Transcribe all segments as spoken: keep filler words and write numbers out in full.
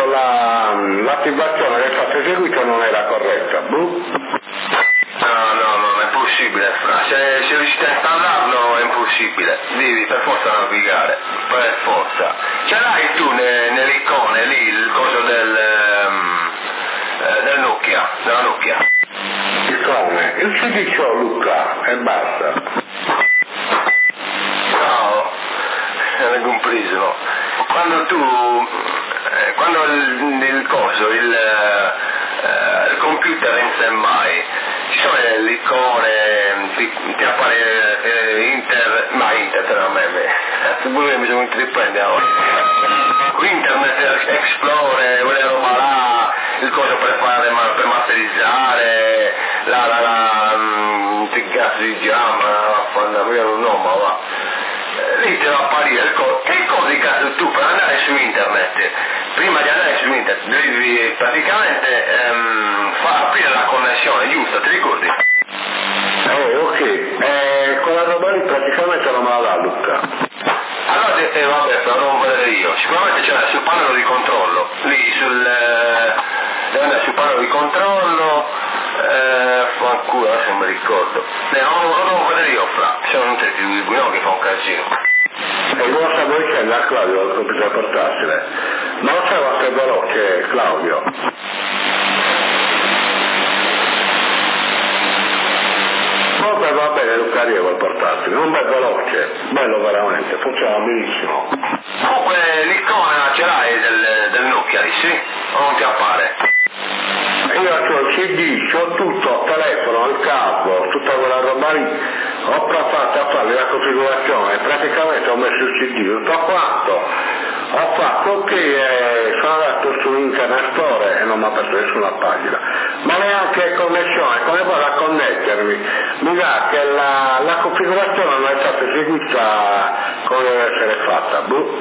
la, l'attivazione del fatto eseguito non era corretta. Buh. No, no, non è possibile, Fra. Se, se riuscite a installarlo è impossibile. Devi per forza navigare. Per forza. Ce l'hai tu ne, nelle icone lì il coso del, um, eh, del Nokia, della Nokia. Icone. Il C D c'ho, Luca, e basta. No, non è compreso, no. Quando tu, eh, quando il, il coso, il, eh, il computer in stand-by, ci sono le icone, ti, ti appare eh, Inter, ma Internet a me, me. mi sono riprende ora. Internet Explorer, quella roba là, il coso per fare, per masterizzare, la la la, mh, che cazzo di chiama, quando mi un nome, va. Lì ti va a apparire il coso. Che cosa di cazzo tu per andare su internet? Prima di andare su internet devi praticamente ehm, far aprire la connessione, giusto? Ti ricordi? Eh, ok. Eh, quella roba lì praticamente non me la dà, Luca. Allora, eh, vabbè, però non vedere io. Sicuramente c'è sul pannello di controllo, lì sul... Eh, deve andare sul pannello di controllo, eh, fanculo, adesso non mi ricordo. Eh, non lo devo vedere io, Fra, se non ti dico, no, che fa un casino. E non sa voi c'è da Claudio il computer portatile. Non sa quanto è veloce, Claudio. Vabbè, va bene, Luca Rio il portatile, non è veloce, bello veramente, funziona benissimo. Comunque l'icona ce l'hai del, del Nokia, sì? O non ti appare? Io ho il C D, ho tutto, il telefono, il cavo, tutta quella roba lì, ho provato a fare la configurazione, praticamente ho messo il C D, tutto quanto, ho fatto che sono andato su Internet Store e non mi ha aperto nessuna pagina, ma neanche connessione, come vado a connettermi? Mi dà che la, la configurazione non è stata eseguita come deve essere fatta, boh.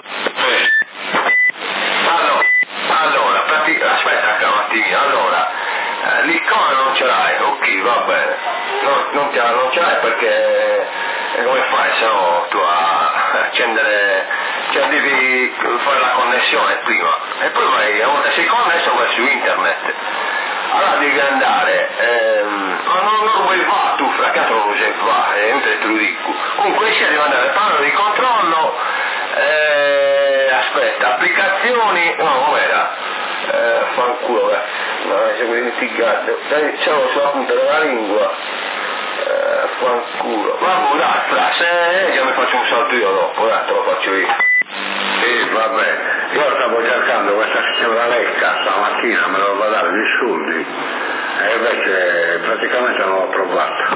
Allora, allora, pratic- aspetta un attimino, allora, eh, l'icona non ce l'hai, ok, va bene, non, non, ce, non ce l'hai perché, eh, come fai se no tu a accendere, cioè devi fare la connessione prima, e poi vai, una volta sei connesso vai su internet, allora devi andare, ehm, ma non, non lo vuoi fare tu, fra caso non lo sai fare, è inutile te lo dico, comunque sia devi andare al pannello di controllo, eh, aspetta, applicazioni, no, com'era? Eh, fanculo, eh, no, siamo dimenticato, siamo sulla punta della lingua, eh, fanculo, vabbè, dai, fra, se io mi faccio un salto io dopo, dai, te lo faccio io. Sì, vabbè, io stavo cercando questa signora Lecca stamattina, me lo va a dare dei soldi, e invece praticamente non l'ho trovata.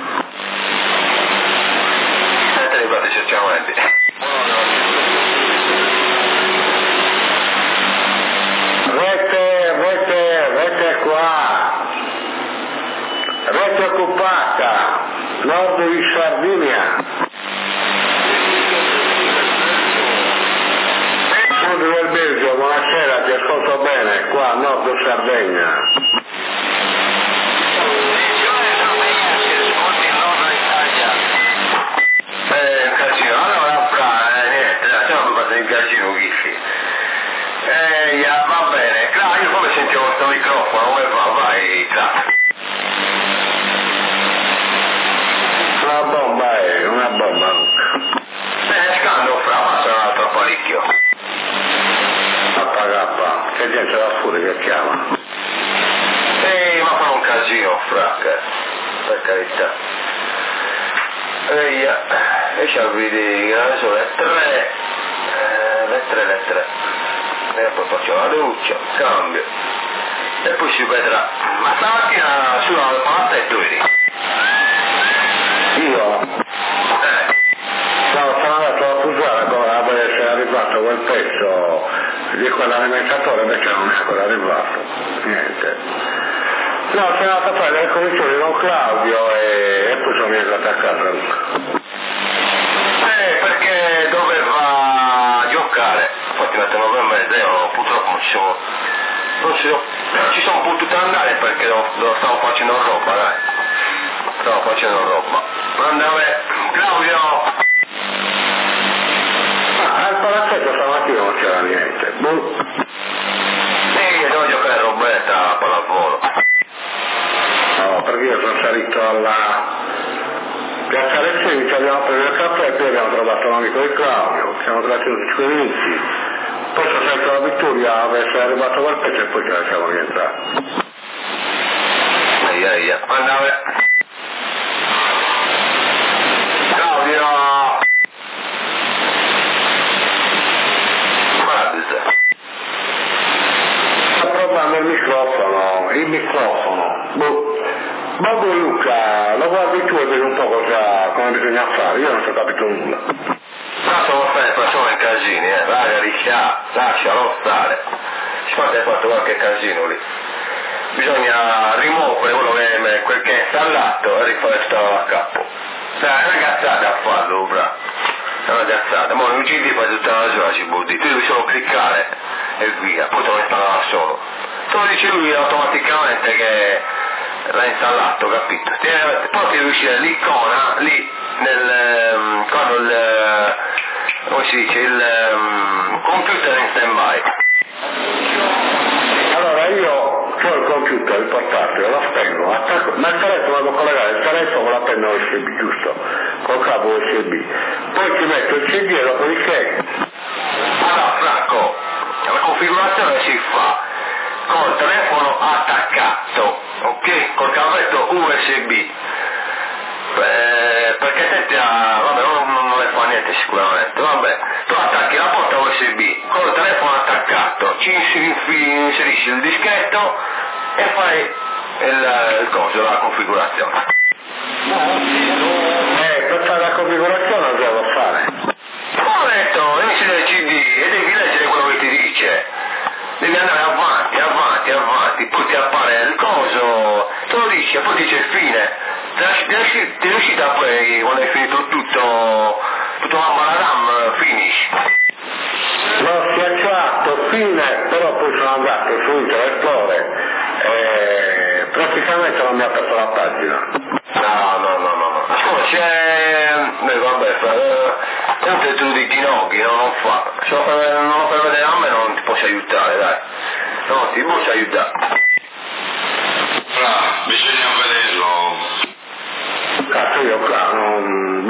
E te ne fate sinceramente. Rete, rete, rete qua, rete occupata, nord di Sardinia. Sud del Belgio, buonasera, ti ascolto bene, qua a nord Sardegna. Eh, casino, allora fra, eh, niente, dai, stiamo parlando di casino, Ghiffi. Eh, yeah, va bene, Cla, io come sentivo questo microfono, come va, vai, Cla. Una bomba è, una bomba. Eh, scando fra, passa un altro apparecchio. Appaga, che gente va fuori che chiama. Ehi, ma fa un casino, fra, che, per carità. Ehi, e ci vedi, adesso le tre, eh, le tre, le tre. E poi faccio la doccia, cambio. E poi si vedrà. Ma stamattina sulla parte e tu eri? Io? Eh. No, sono andato a Fusara a vedere se è arrivato quel pezzo di quell'alimentatore, invece non è ancora arrivato. Niente. No, sono andato a fare le commissioni con Claudio e, e poi sono rientrato a casa. Eh, perché doveva giocare. Infatti metto nove e mezza, io purtroppo non ci sono. Non ci sono, non ci sono potuto andare perché lo, lo stavo facendo roba, dai. Stavo facendo roba. Mandame, Claudio! Ah, al palazzetto stamattina non c'era niente. Boh. perché io sono salito alla Piazzale Civica, abbiamo preso il caffè e poi abbiamo trovato l'amico di Claudio, siamo trattenuti cinque minuti, poi sono salito alla Vittoria, è arrivato quel pezzo e poi ce ne siamo rientrati. Aia aia, andava. Claudio! Guarda. Sta provando il microfono, il microfono. Boh. Bobo e Luca, lo guardi tu e vedi un po' cosa, come bisogna fare, io non so capito nulla. Tanto non fai persone in casini, eh, raga, riccia, lascialo stare. Si fa che hai fatto qualche casino lì. Bisogna rimuovere quello che, quel che è installato e rifare tutto a capo. È una cazzata a farlo, bravo. È una cazzata. Mo' in C D fai tutta la giornata, ci vuol dire. Tu devi solo cliccare e via, poi te lo installa da solo. Te lo dice lui automaticamente che l'ha installato, capito? Poi ti riuscire l'icona lì nel quando il come si dice il um, computer in stand by. Allora io ho il computer, il portatile, lo spengo, attacco, ma il telefono devo collegare il telefono con la penna U S B, giusto? Col cavo U S B. Poi ci metto il C D e dopodiché. Allora Franco, la configurazione si fa col telefono attaccato, ok? Col cavetto U S B. Eh, perché te ti ha, vabbè, non, non le fa niente sicuramente, vabbè, tu attacchi la porta U S B col telefono attaccato, ci inserisci il dischetto e fai il, il coso, la configurazione. Eh, per fare la configurazione lo devo fare. Ho detto, inizi del C D e devi leggere quello che ti dice. Devi andare avanti, avanti, avanti, poi ti appare il coso, te lo dici e poi dice fine. Ti è uscita poi quando hai finito tutto, tutto l'ambaradam, finish. L'ho schiacciato fine, però poi sono andato su Internet Explorer e praticamente non mi ha aperto la pagina. No, no, no, no, no. Scusa, c'è. Beh, vabbè, comunque tu di ginocchi, no, non fa. Se non per, non lo fai vedere a me non ti posso aiutare, dai. No, ti posso aiutare. Fra, bisogna vederlo. Cazzo io qua non.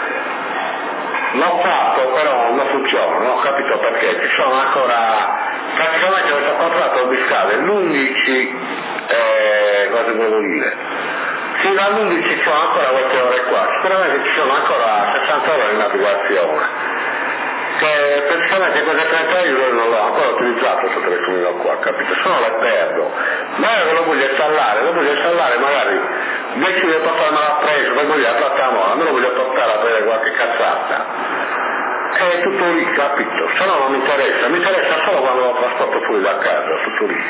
L'ho fatto però non funziona, non ho capito perché, ci sono ancora. Praticamente questo contratto mi scade l'undici, eh, cosa devo dire? Fino all'undici ci sono ancora queste ore qua, sicuramente ci sono ancora sessanta ore di navigazione, che praticamente queste trenta euro non l'ho ancora utilizzato questo telefonino qua, capito? Se no le perdo, magari che lo voglio installare, lo voglio installare magari decido di portarmela preso, poi voglio la piattaforma, me lo voglio portare a bere qualche cazzata. È tutto lì, capito? Se no non mi interessa, mi interessa solo quando lo trasporto fuori da casa, tutto lì.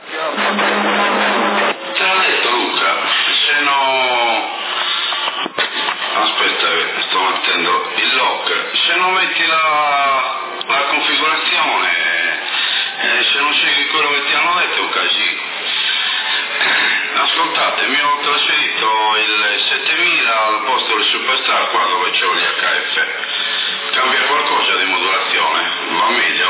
Te l'ha detto Luca, se no. Aspetta, sto mettendo il lock, se non metti la, la configurazione, eh, se non segui quello che ti hanno detto è un casino. Ascoltate, mi ho trasferito il settemila al posto del Superstar qua dove c'ho gli H F. Cambia qualcosa di modulazione? Va meglio?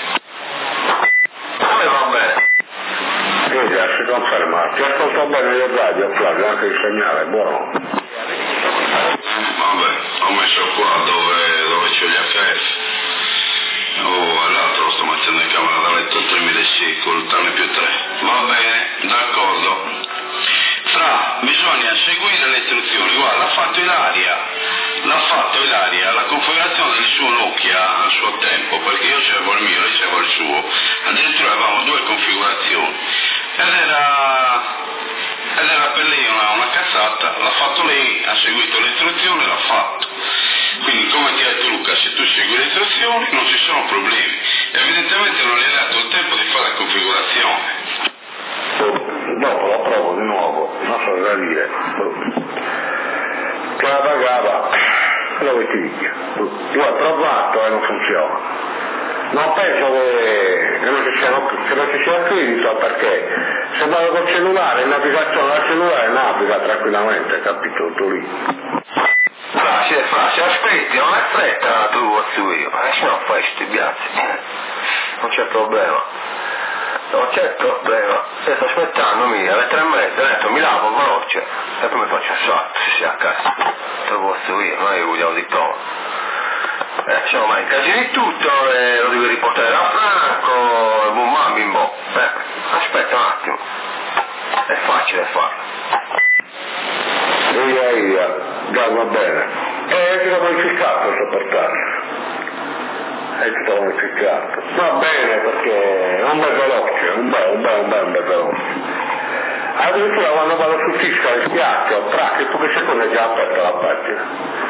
Come va bene? Sì, già, si conferma. Ti ascolto bene il radio, Flavio, anche il segnale, è buono. Eh, vabbè, ho messo qua dove, dove c'ho gli H F. Oh, l'altro lo sto mettendo in camera da letto il tremilasei col tanne più tre. Va bene, d'accordo. Fra, bisogna seguire le istruzioni, guarda, l'ha fatto Ilaria, l'ha fatto Ilaria, la configurazione del suo Nokia al suo tempo, perché io c'avevo il mio, lei c'aveva il suo, addirittura avevamo due configurazioni, ed era, ed era per lei una, una cazzata, l'ha fatto lei, ha seguito le istruzioni, l'ha fatto. Quindi come ti ha detto Luca, se tu segui le istruzioni non ci sono problemi, evidentemente non le hai dato il tempo di fare la configurazione. Dopo lo provo di nuovo, non so cosa dire. Cava, cava, quello che ti dico. Io ho provato e non funziona. Non penso che, che, non ci sia, che non ci sia credito perché se vado col cellulare, in navigazione dal cellulare naviga tranquillamente, capito? Tutto lì. Facile, facile, aspetti, non è fretta tu, su io, eh, se no fai sti biazzi, non c'è problema. No, certo, prego. Se sto aspettando, mi alle tre e mezza, ho detto mi lavo veloce e poi mi faccio un salto, si sia a casa. Te lo posso io, non è che vogliamo di tono. Eh, insomma, in caso di tutto eh, lo devi riportare da Franco, e buon mamma bimbo. Eh, aspetta un attimo. È facile farlo. Via, via, già va bene. E ti l'ho modificato il sopportaggio. E ti l'ho modificato. Va bene perché è un bel veloce, un bel, un bel, un bel, un bel veloce. Addirittura quando vado su Fiscal schiaccio, tra che poche secondi è già aperta la pagina.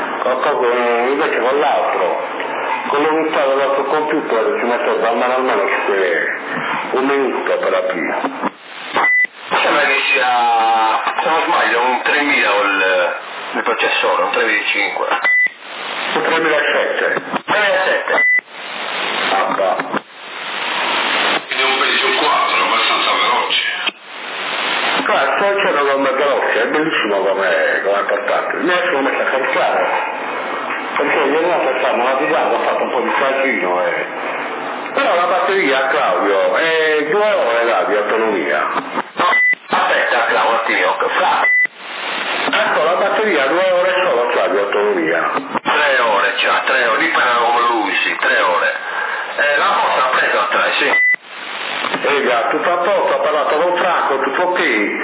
Invece con l'altro, con l'unità dell'altro computer ci metto almeno almeno un minuto per aprire. Sembra che sia, se non sbaglio, un tremila il, il processore, un tre virgola cinque. Un tremilasette. tremilasette. Ah, bah. Quindi un Pentium quattro, abbastanza veloce. Claro, c'è una gomma veloce, è bellissimo come, come portatile. Mi sono messo a caricare, perché ieri notte stavamo navigando, ho fatto un po' di casino e... Però la batteria, Claudio, è due ore là di autonomia. Aspetta, Claudio, un attimo, fra. Ecco, la batteria due ore solo c'ha di autonomia. Tre ore c'ha, tre ore, dipende come lo usi, tre ore. Eh, la mossa ha preso a tre, sì. Ega, tutto a posto, ho parlato con Franco, tutto ok.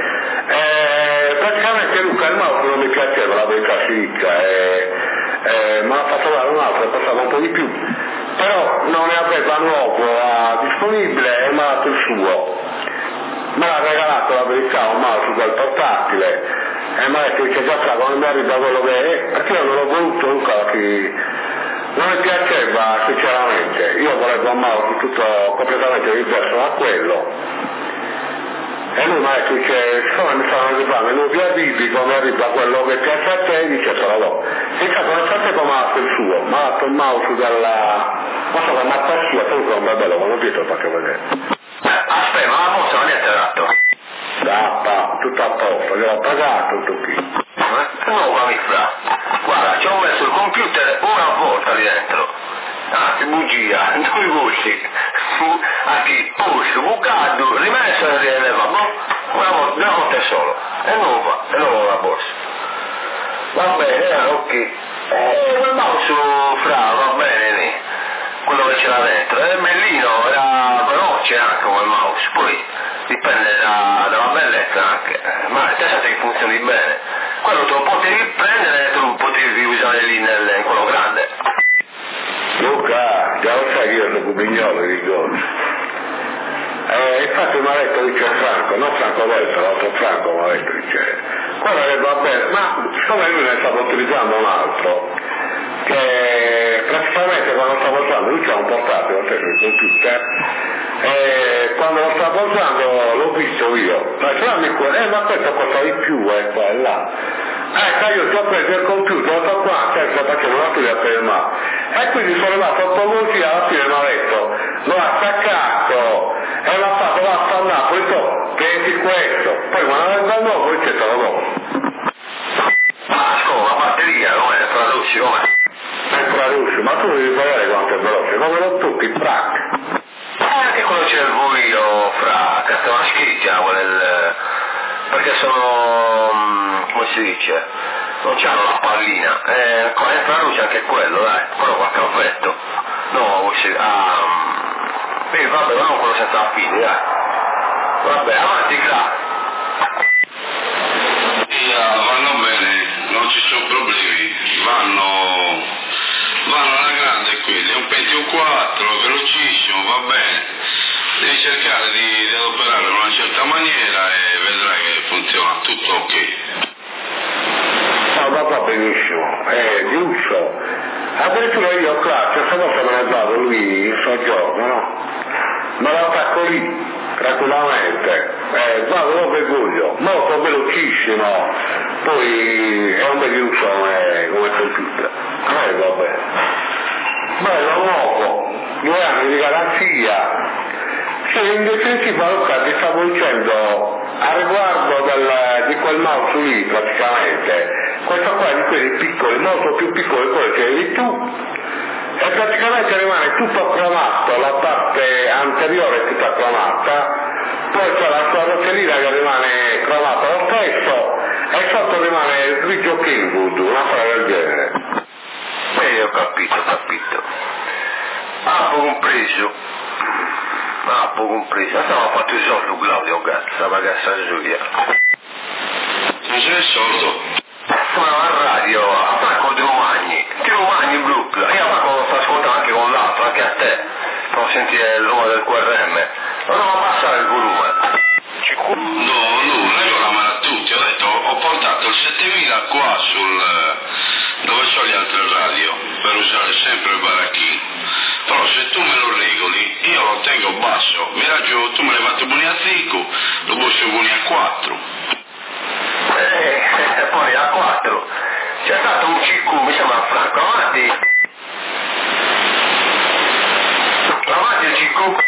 Eh, praticamente Luca il mouse non mi piaceva, la verità si dica, eh, eh, mi ha fatto dare un altro, costava un po' di più. Però non ne aveva nuovo uh, disponibile e mi ha dato il suo. Me l'ha regalato la verità un mouse del portatile e mi ha detto che già fra quando mi arriva quello che è, perché io non l'ho voluto Luca che non mi piaceva sinceramente, io volevo un mouse tutto completamente diverso da quello e lui mi ha detto che siccome mi stanno arrivando i nuovi arrivi come arriva quello che piace a te dice te lo do. In caso non sapete come ha fatto il suo, mi ha dato il mouse della non so come appassia, poi è un bel bello quando dietro faccio vedere. Aspetta, ma la mossa non è dato? Da, da, tutto a posto, gliel'ho pagato, tutto qui. No, ma mi fra. Guarda, ci ho messo il computer una volta lì dentro. Ah, che bugia, due voci. A chi? Push, bucato, rimesso e rieleva. Una volta, una volta solo. E non va, e non va la borsa. Va bene, eh, ok. E quel mouse fra, va bene lì. Quello che c'era dentro. E bellino, era veloce anche quel mouse. Poi dipende da, dalla bellezza anche. Ma te sai che funzioni bene. Quello te lo potevi prendere e te lo potevi usare lì nel, in quello grande. Luca, già lo sai che io sono Gubignolo di Gol. Eh, infatti mi ha detto, dice Franco, non Franco Delta, l'altro Franco mi ha detto, dice, guarda che va bene, ma siccome lui ne stava utilizzando un altro, che praticamente quando stavo usando, lui c'ha un portatile, non il computer, e quando lo stavo usando l'ho visto io, ma c'era quello, eh ma questo costa di più, eh, qua e là. Ecco, io ti ho preso il computer, lo so qua, certo facevo una studia per il mano. E quindi sono arrivato un po' così, alla fine mi ha detto, lo ha staccato e l'ha fatto, va a Napoli, detto, che è questo. Poi quando aveva il nuovo, dice te lo do. Ma scusa, la batteria come è traduci, come? È traduci, ma tu devi sapere quanto è veloce, come lo tocchi, prac. Anche quello c'è il voluino fra, cazzo, una schiccia, quel... perché sono, come si dice, non c'hanno la pallina, eh, con il traduce anche quello, dai, quello qualche affetto, no, vuoi si, ah, quindi vabbè, non quello senza la fine, dai, vabbè, avanti, là. Via, vanno bene, non ci sono problemi, vanno, vanno alla grande quelli, è un Pentium quattro, velocissimo, va bene, devi cercare di, di adoperarlo in una certa maniera e vedrai che funziona tutto ok. No, va, va benissimo, è di uso. Addirittura io, classe, stavolta me ne vado lui in soggiorno, no? Me lo attacco lì, tranquillamente, eh, vado dove voglio, molto velocissimo, poi è un bel uso come, come computer. Eh, va bene. Bello, nuovo, due anni di garanzia. Sì, in definitiva, Luca, ti stavo dicendo, a riguardo del, di quel mouse lì, praticamente, questo qua è di quelli piccoli, molto più piccoli di quelli che avevi tu, e praticamente rimane tutto cromato, la parte anteriore è tutta cromata, rotellina che rimane cromata lo stesso e sotto rimane grigio Kingwood, una cosa del genere. Eh, ho capito, ho capito. Ah, ho compreso. Ah, ho compreso. Stavo fatto il soldo, Claudio, cazzo, stava cazzo di via. Non sei sordo? Suonava a radio, a Franco di Romagni, di Romagni Brooklyn. Io a Franco lo sto ascoltando anche con l'altro, anche a te. Devo sentire il rumore del Q R M. Non devo passare il volume. No, nulla, io la mano a tutti, ho detto, ho portato il settemila qua sul dove c'ho gli altri radio, per usare sempre il baracchino. Però se tu me lo regoli, io lo tengo basso, mi raggio, tu me l'hai fatto buoni a cinque, lo posso buoni a quattro. Eh, poi a quattro. C'è stato un C Q, mi sembra Franco, avanti. Avanti il C Q.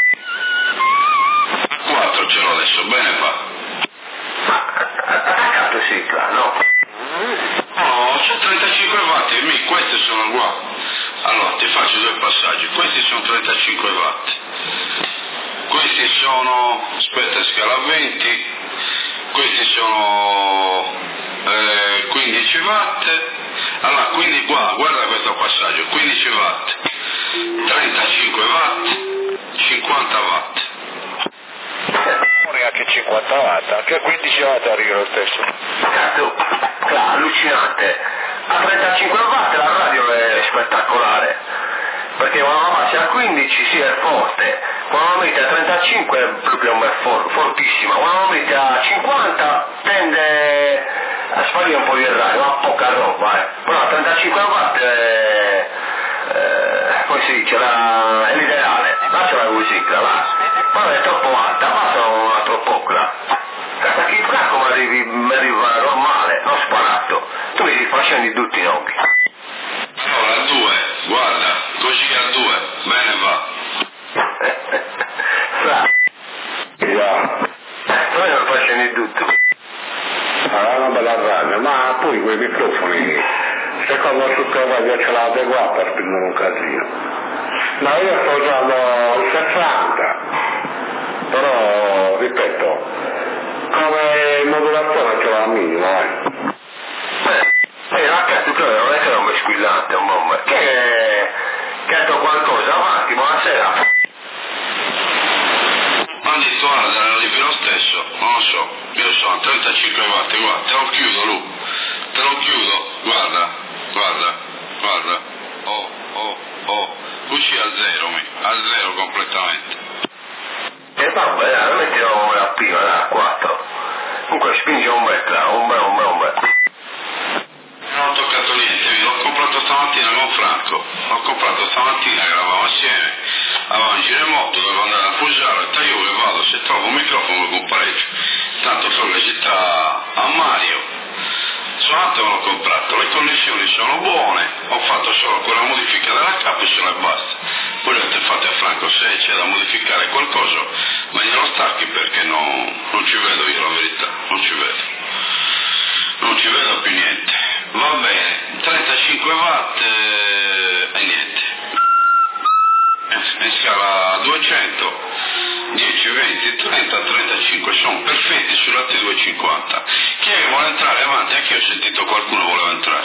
quattro ce l'ho adesso, bene va. Attaccato cicla, no? No, c'è trentacinque watt, e mi, questi sono qua. Allora, ti faccio due passaggi. Questi sono trentacinque watt. Questi sono, aspetta, scala venti. Questi sono eh, quindici watt. Allora, quindi qua, guarda questo passaggio, quindici watt, trentacinque watt, cinquanta watt. Anche cinquanta watt, anche quindici watt arriva lo stesso. Cazzo, allucinante. A trentacinque watt la radio è spettacolare, perché quando la passi a quindici sì è forte, quando la metti a trentacinque è proprio for, fortissima, quando la metti a cinquanta tende a sparire un po' di radio, ma poca roba, eh. Però a trentacinque watt è, eh, come si dice, la, è l'ideale, lasciala così, là. Però è troppo alta, basta una troppo là. Cazzo, chi Franco mi arrivi, mi arriva normale, non sparato. Tu mi stai facendo tutti i nocchi. Allora, a due, guarda, così a due, bene va. Sa. Yeah. Noi non facciamo tutto. Allora, una bella radio, ma poi quei microfoni, secondo tutte le radio ce l'ha adeguata per spingere un casino. No, io sto usando il sessanta, però, ripeto, come modulazione ce l'ha al minimo, eh. Eh, la cazzo, non è che non mi squillante un momento, che canto qualcosa, avanti, buonasera. Ma ha detto, guarda, arrivi lo stesso, non lo so, io sono a trentacinque watt, guarda, te lo chiudo, Lu, te lo chiudo, guarda, guarda, guarda, oh, oh, oh, usci a zero, mi, a zero completamente. E vabbè, dai, mettiamo la prima, da quattro. Comunque spinge un bel, un bel, un bel, un bel. Non ho toccato niente, l'ho comprato stamattina con Franco, l'ho comprato stamattina che eravamo assieme, avevamo in giro in moto, dovevo andare a Fusaro, ho detto io che vado, se trovo un microfono lo compareggio, tanto so che città a Mario, sono andato e l'ho comprato, le connessioni sono buone, ho fatto solo quella modifica della capsula e basta, poi ho detto fate a Franco se c'è da modificare qualcosa, ma glielo stacchi perché no, non ci vedo io la verità, non ci vedo, non ci vedo più niente. Va bene, trentacinque watt eh, e niente. In scala duecento, dieci, venti, trenta, trentacinque, sono perfetti sulla T duecentocinquanta. Chi è che vuole entrare avanti? Anche io ho sentito qualcuno voleva entrare.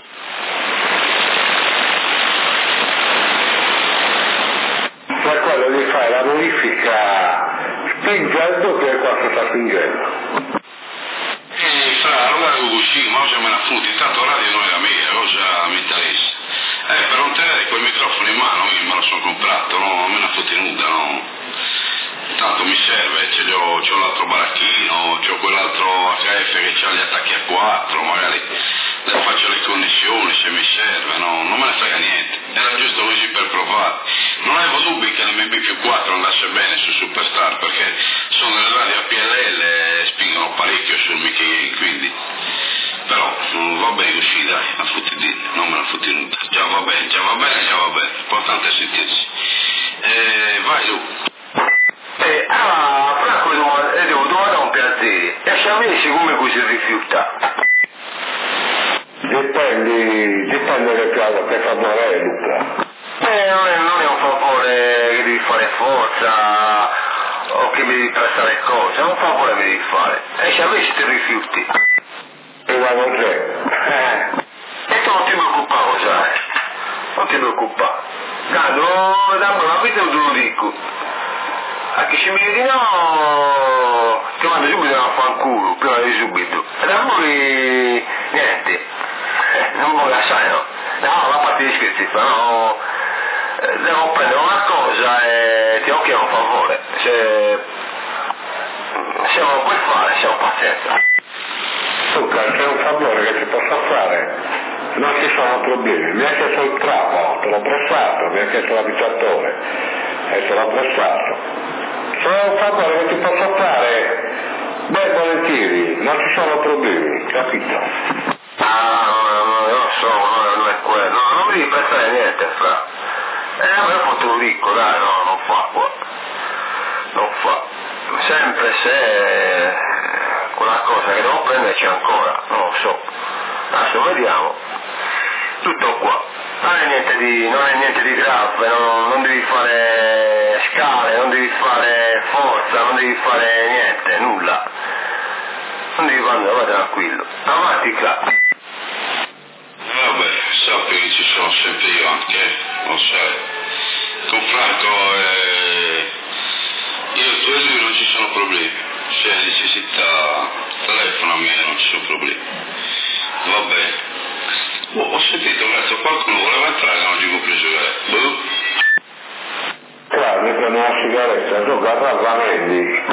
Per quello di fare la modifica spingendo che qua sta spingendo. E fra, allora così, ma cosa me la fotti, tanto radio non è la mia, cosa mi interessa? Eh, per non tenere quel microfono in mano, io me lo sono comprato, no, non me la fotti nuda, no? Tanto mi serve, ce l'ho, c'ho l'altro baracchino, c'ho quell'altro H F che c'ha gli attacchi a quattro, magari le faccio le connessioni se mi serve, no, non me ne frega niente, era giusto così per provare. Non avevo dubbi che l'M B più quattro andasse bene su Superstar, perché sono delle radio a P L L e spingono parecchio sul Mickey Game, quindi. Però va bene così, dai, ma fotti di, non me la fotti nuda. Già va bene, già va bene, già va bene, l'importante è sentirsi. Eh, vai tu. Eh, ah, Franco è dovuto dare un piacere, e se avessi come cui si rifiuta? Dipende, dipende che cosa che favore è, Luca. Eh, non è, non è un favore che devi fare forza, o che mi devi prestare cose, un favore mi devi fare. E se invece ti rifiuti. E la cos'è? Eh. E tu non ti preoccupare cosa è. Non ti preoccupare. Tanto, dammi una vita te lo dico. Anche se mi dici no, ti mando subito a fanculo, prima di subito. E da voi, niente. Eh, non vuoi lasciare, no? No, la parte di scherzi, no. Eh, devo prendere una cosa e ti ho chiesto un favore. Se... se non lo puoi fare, se ho pazienza. Luca, c'è un favore che ti posso fare? Non ci sono problemi. Mi ha chiesto il trapano, te l'ho prestato, mi ha chiesto l'abituatore e te l'ho prestato. C'è un favore che ti posso fare? Beh, volentieri, non ci sono problemi, capito? Ah, no, no, io so, no, non è quello. No, non mi devi prestare niente, fra. Eh, a me ho te lo dico, dai, no, non fa qua. Non fa. Sempre se quella cosa che devo prendere c'è ancora, non lo so. Adesso vediamo. Tutto qua. Non è niente di, non è niente di grave, non, non devi fare scale, non devi fare forza, non devi fare niente, nulla. Non devi fare, vai tranquillo. Avanti qua. Vabbè, sappi che ci sono sempre io anche, lo sai. Con Franco e io, tu e lui non ci sono problemi. Se hai necessità telefono a me, non ci sono problemi. Va bene. Oh, ho sentito che qualcuno voleva entrare e non ci compri sigarette. Boh. Claro, mi prendo una sigaretta, tu guarda la vendi.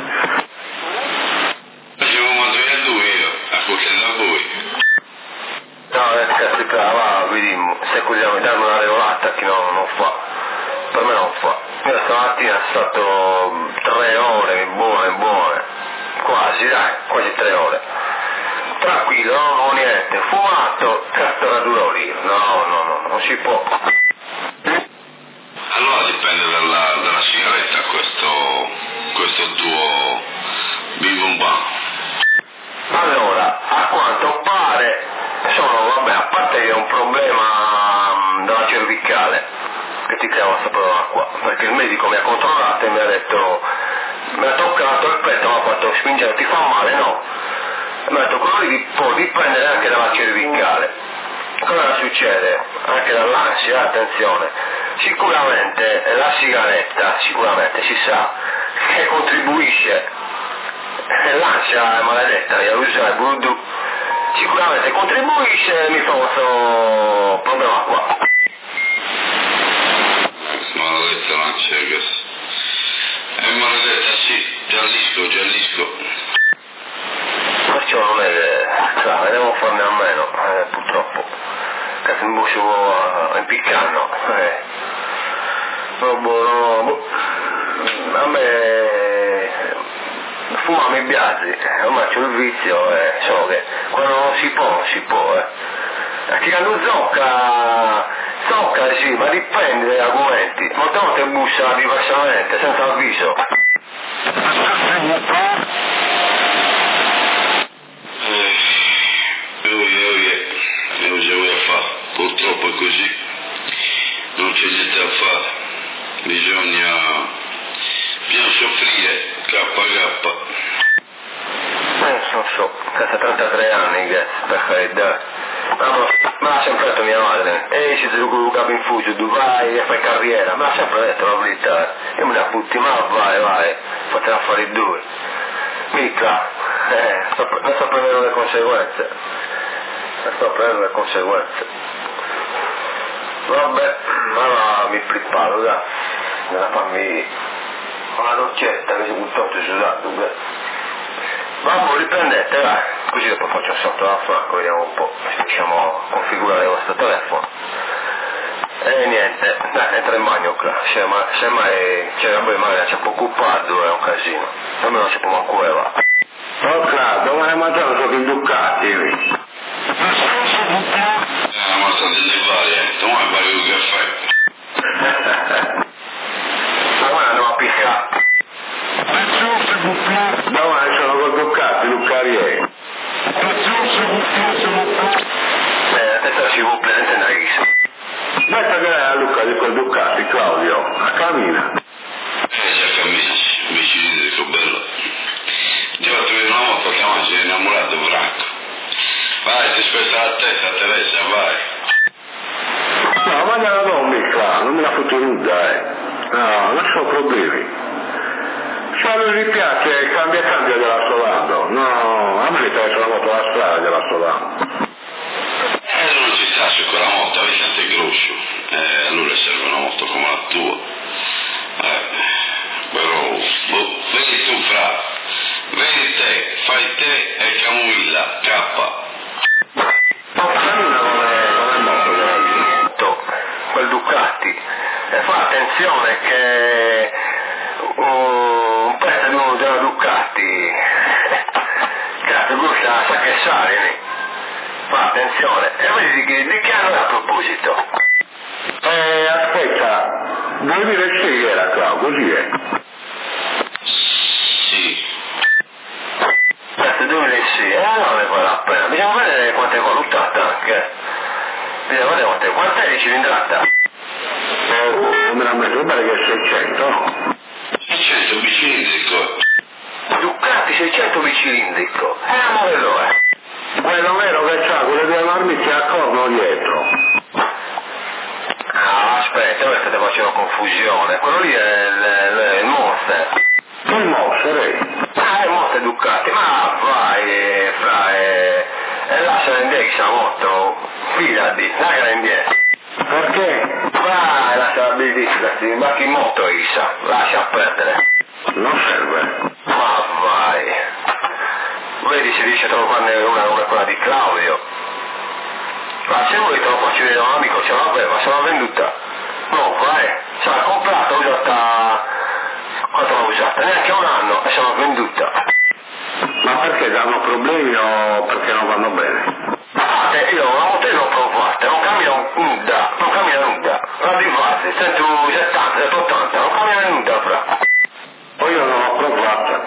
Facevo quando io a lui io, a cucina da voi. No, eh, cazzo, va, vediamo, se vogliamo darmi una regolata che no, non fa. Per me non fa. Io stamattina sono stato tre ore, buone, buone. Quasi, dai, quasi tre ore. Tranquillo, no, no, niente, fumato, catturatura lì. No, no, no, non si può. Allora dipende dalla, dalla sigaretta questo, questo tuo bim bum bam. Allora, a quanto pare, sono, vabbè, a parte che è un problema mh, della cervicale, che ti crea questa problema qua, perché il medico mi ha controllato e mi ha detto, mi ha toccato il petto, mi ha fatto spingere, ti fa male, no? E mi ha detto, quello lì può dipendere anche dalla cervicale. Cosa succede? Anche dall'ansia, attenzione, sicuramente la sigaretta, sicuramente si sa, che contribuisce, l'ansia è maledetta, io uso il voodoo, sicuramente contribuisce e mi fa questo problema qua. Maledetta l'ansia, è maledetta, sì, giallisco, giallisco. Perciò non è che, cioè, devo farne a meno, eh, purtroppo, che se mi busco uh, impiccando, eh. No, boh, no, boh. A me fuma mi piace, ormai c'ho il vizio, eh, solo che quando non si può, non si può, eh. Che quando zocca, zocca sì, ma dipende dagli argomenti, molte volte bussa diversamente, senza avviso. Purtroppo è così, non c'è niente da fare, bisogna, bisogna soffrire, kappa kappa. Eh, non so, cazzo trentatré anni che, per carità, ma me l'ha sempre detto mia madre, e se tu con il capo in fuso, tu vai e fai carriera, me l'ha sempre detto la verità, io me la putti, ma vai, vai, fatela fare i due, mica, eh, sto, ne sto prendendo le conseguenze, ne sto prendendo le conseguenze. Vabbè, allora mi preparo, dai, nella famiglia, una doccetta che si buttato sudato, beh. Vabbè, riprendete, dai, così dopo faccio un salto da Franco, vediamo un po', se riusciamo a configurare il vostro telefono. E niente, dai, entra in bagno qua, se mai, se mai c'è la magari c'è poco occupato, è un casino, almeno non si può manco levare. Ok, domani mattina sono in Ducati. Eh, ma sono delle varie, tu vuoi fare un caffè? Domani andiamo a piccare. Domani sono con Ducati, Lucarieri. Eh, adesso si può presentare una risa. Basta che è a Luca di quel Ducati, Claudio, a cammina. Eh, già cammini, mi ci biciclindrico, bello. Ti ho fatto vedere una moto che oggi è innamorato Franco. Vai, ti spezza la testa Teresa, vai. No, ma gliela do un micro, non me la foto nuda, eh. No, non sono problemi. Se a lui gli piace cambia cambia gliela sto dando. No, a me mi interessa la moto alla strada, gliela sto dando. Eh, non ci sta su quella moto, avete tanto grosso. Eh, a lui le serve una moto come la tua. Eh, però, boh, vedi tu, fra. Vedi te, fai te e Camomilla, K. Ma cammina non è, non è moto, gliela quel Ducati. E fa attenzione che un pezzo di uno della Ducati, cazzo, gusta sa che sale, fa attenzione. E vedi che di che anno è a proposito? Eh, aspetta, duemilasei era qua, così è. Sì. Questo duemilasei, eh allora ne vale la pena. Bisogna vedere quanto è valutata anche. Bisogna vedere quanto è, quanto è di cilindrata? Eh, non me l'ha messo, pare che è seicento, no? seicento bicilindrico. Ducati seicento bicilindrico. Eh, ma quello è. Quello vero che c'ha quelle due marmitte a corno dietro. Ah, aspetta, questo ti facevo confusione. Quello lì è il, il, il Monster. Il Monster, eh? Ah, il Monster Ducati. Ma vai, fra, e, e lascia indietro la moto. Fidati, lascia indietro. Perché? Vai, lascia la bellissima, ti imbarchi in moto, Isa. Lascia perdere. Non serve. Ma vai. Vedi se riesce a trovare una, una quella di Claudio. Ma se vuoi te lo faccio vedere a un amico, ce l'aveva, se l'ha venduta. No, vai. Se l'ha comprata, usata. Quanto l'ha usata? Neanche un anno e se l'ha venduta. Ma perché danno problemi o perché non vanno bene? Ah, io la moto l'ho provata, non cammina nuda, non cammina nuda. La di base, centosettanta, centottanta, non cammina nuda, fra. Poi io non l'ho provata.